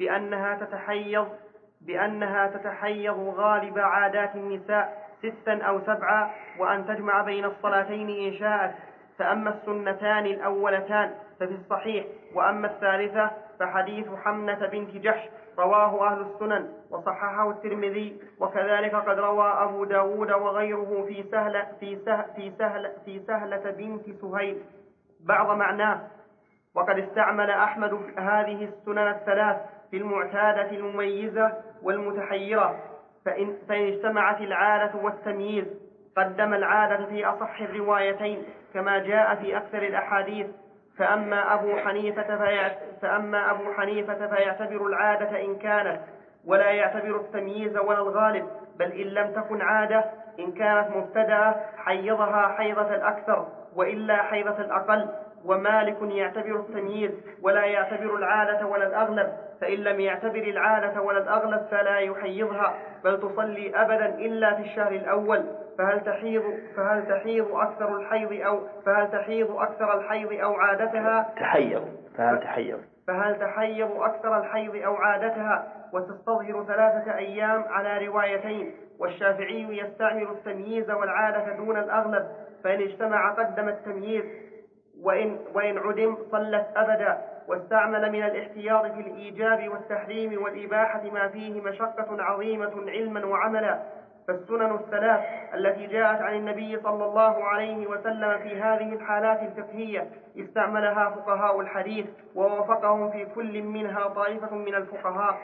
بأنها تتحيض غالب عادات النساء 6 أو 7، وأن تجمع بين الصلاتين إن شاءت. فأما السنتان الأولتان ففي الصحيح، وأما الثالثة فحديث حمنة بنت جحش رواه أهل السنن وصححه الترمذي، وكذلك قد روى أبو داود وغيره في سهلة بنت سهيل بعض معناه. وقد استعمل أحمد هذه السنن 3 في المعتادة المميزة والمتحيرة، فإن اجتمعت العادة والتمييز قدم العادة في أصح الروايتين كما جاء في أكثر الأحاديث. فأما أبو حنيفة فيعتبر العادة إن كانت، ولا يعتبر التمييز ولا الغالب، بل إن لم تكن عادة إن كانت مبتدأة حيضها حيضة الأكثر وإلا حيضة الأقل. ومالك يعتبر التمييز ولا يعتبر العادة ولا الأغلب، فإن لم يعتبر العادة ولا الأغلب فلا يحيضها، بل تصلي أبدا إلا في الشهر الأول. فهل تحيض أكثر الحيض أو عادتها؟ فهل تحيض أكثر الحيض أو عادتها وتستظهر 3 أيام على روايتين. والشافعي يستعمل التمييز والعادة دون الأغلب، فإن اجتمع قدم التمييز وإن عدم صلت أبدا. واستعمل من الاحتياط في الإيجاب والتحريم والإباحة ما فيه مشقة عظيمة علما وعملا. فالسنن الثلاث التي جاءت عن النبي صلى الله عليه وسلم في هذه الحالات الفقهية استعملها فقهاء الحديث، ووافقهم في كل منها طائفة من الفقهاء.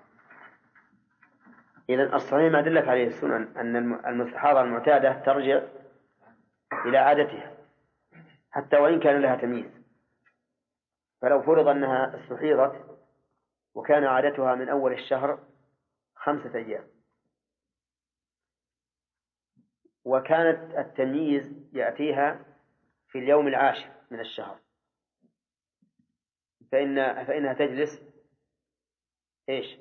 إذن الصحيح ما دلت عليه السنن أن المستحاضة المعتادة ترجع إلى عادتها حتى وإن كان لها تمييز. فلو فرض أنها استحيضت وكان عادتها من أول الشهر 5 أيام، وكانت التمييز يأتيها في اليوم 10 من الشهر، فإنها تجلس إيش؟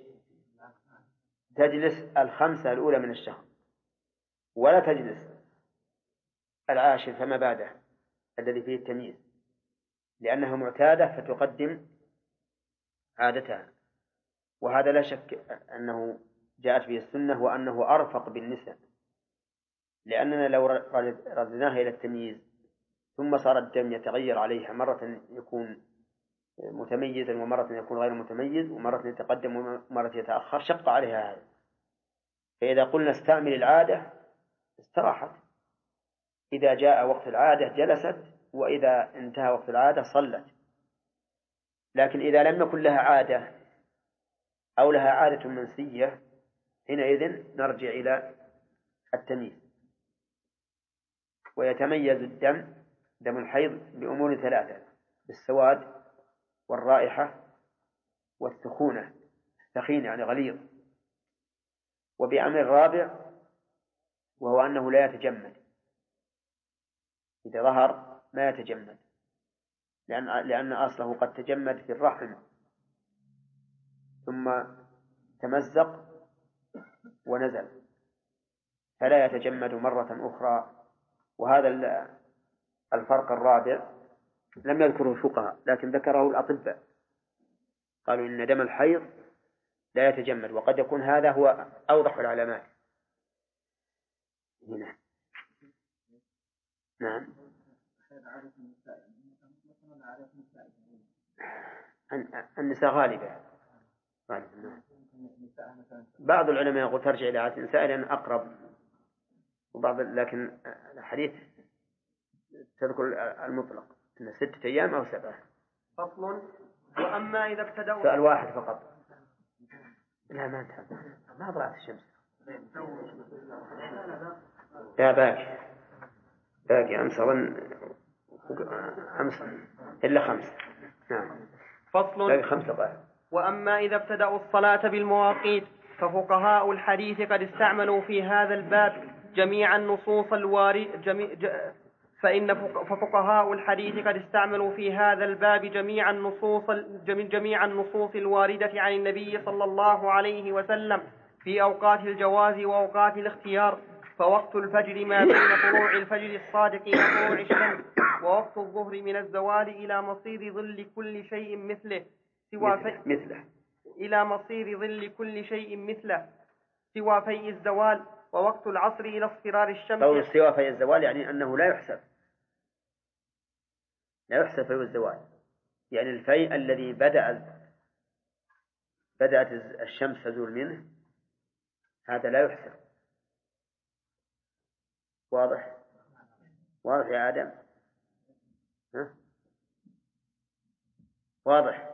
تجلس 5 الأولى من الشهر، ولا تجلس 10 فما بعده الذي فيه التمييز، لأنها معتادة فتقدم عادتها. وهذا لا شك أنه جاءت به السنة وأنه أرفق بالنساء، لأننا لو ردناها إلى التمييز ثم صار الدم يتغير عليها، مرة يكون متميزا ومرة يكون غير متميز، ومرة يتقدم ومرة يتأخر، شق عليها هذا. فإذا قلنا استعمل العادة استراحت، إذا جاء وقت العادة جلست، وإذا انتهى وقت العادة صلت. لكن إذا لم يكن لها عادة أو لها عادة منسية حينئذ نرجع إلى التمييز. ويتميز دم الحيض بأمور 3: بالسواد والرائحة والسخونة، سخين يعني غليظ، وبأمر رابع وهو أنه لا يتجمد. إذا ظهر ما يتجمد، لأن أصله قد تجمد في الرحم ثم تمزق ونزل، فلا يتجمد مرة أخرى. وهذا الفرق الرابع لم يذكره الفقهاء لكن ذكره الأطباء، قالوا إن دم الحيض لا يتجمد، وقد يكون هذا هو أوضح العلامات هنا. نعم. النساء غالبا. بعض العلماء يقول ترجع إلى عادة النساء لأن أقرب، وبعض لكن الحديث تذكر المطلق إن 6 أيام أو 7.
فصل. وأما إذا ابتدأوا
سؤال واحد فقط. لا ما انتهى، ما طلعت الشمس يا باقي أمس أظن أمس إلا 5. نعم.
فصل.
باقي 5 دقائق.
وأما إذا ابتدأوا الصلاة بالمواقيت ففقهاء الحديث قد استعملوا في هذا الباب جميع النصوص ففقهاء الحديث قد استعملوا في هذا الباب جميع النصوص الواردة عن النبي صلى الله عليه وسلم في أوقات الجواز وأوقات الاختيار. فوقت الفجر ما بين طلوع الفجر الصادق إلى طلوع الشمس، ووقت الظهر من الزوال إلى مصير ظل كل شيء مثله سوى فيء الزوال، ووقت العصر إلى اصفرار الشمس.
قول سوى فيء الزوال يعني أنه لا يحسب فيء الزوال، يعني الفيء الذي بدأت الشمس تزول منه هذا لا يحسب. واضح يا آدم؟ ها؟ واضح؟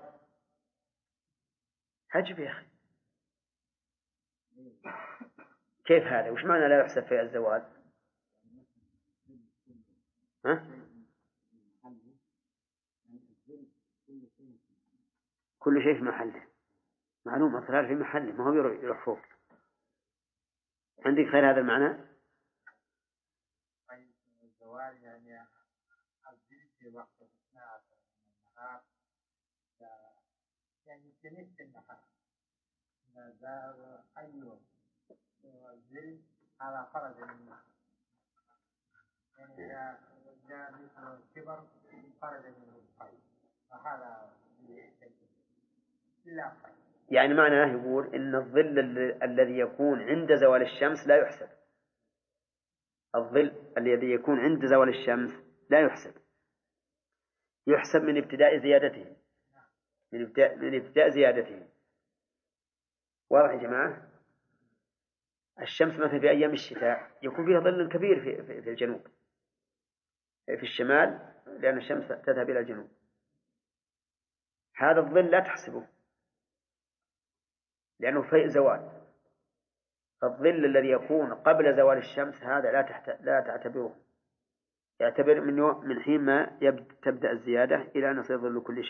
حجب يا أخي، كيف هذا؟ وش معنى لا يحسب في الزواج؟ ها؟ كل شيء في محله، معلوم أصلا في محله، ما هو يروح فوق. عندك غير هذا المعنى؟
الزواج يعني الظل في وقت النهار يعني في نصف النهار أيوه الظل على خرج من النهار، يعني جاء مثل الكبر خرج من الخير، فهذا لا خير.
يعني معناه يقول إن الظل الذي يكون عند زوال الشمس لا يحسب، الظل الذي يكون عند زوال الشمس لا يحسب. يحسب من ابتداء زيادته، من ابتداء زيادته. واضح يا جماعة؟ الشمس مثلا في أيام الشتاء يكون فيها ظل كبير في الجنوب، في الشمال، لأن الشمس تذهب إلى الجنوب. هذا الظل لا تحسبه لأنه فيء زوال. فالظل الذي يكون قبل زوال الشمس هذا لا تعتبره، يعتبر من حين ما تبدأ الزيادة إلى أن يصير ظل كل شيء.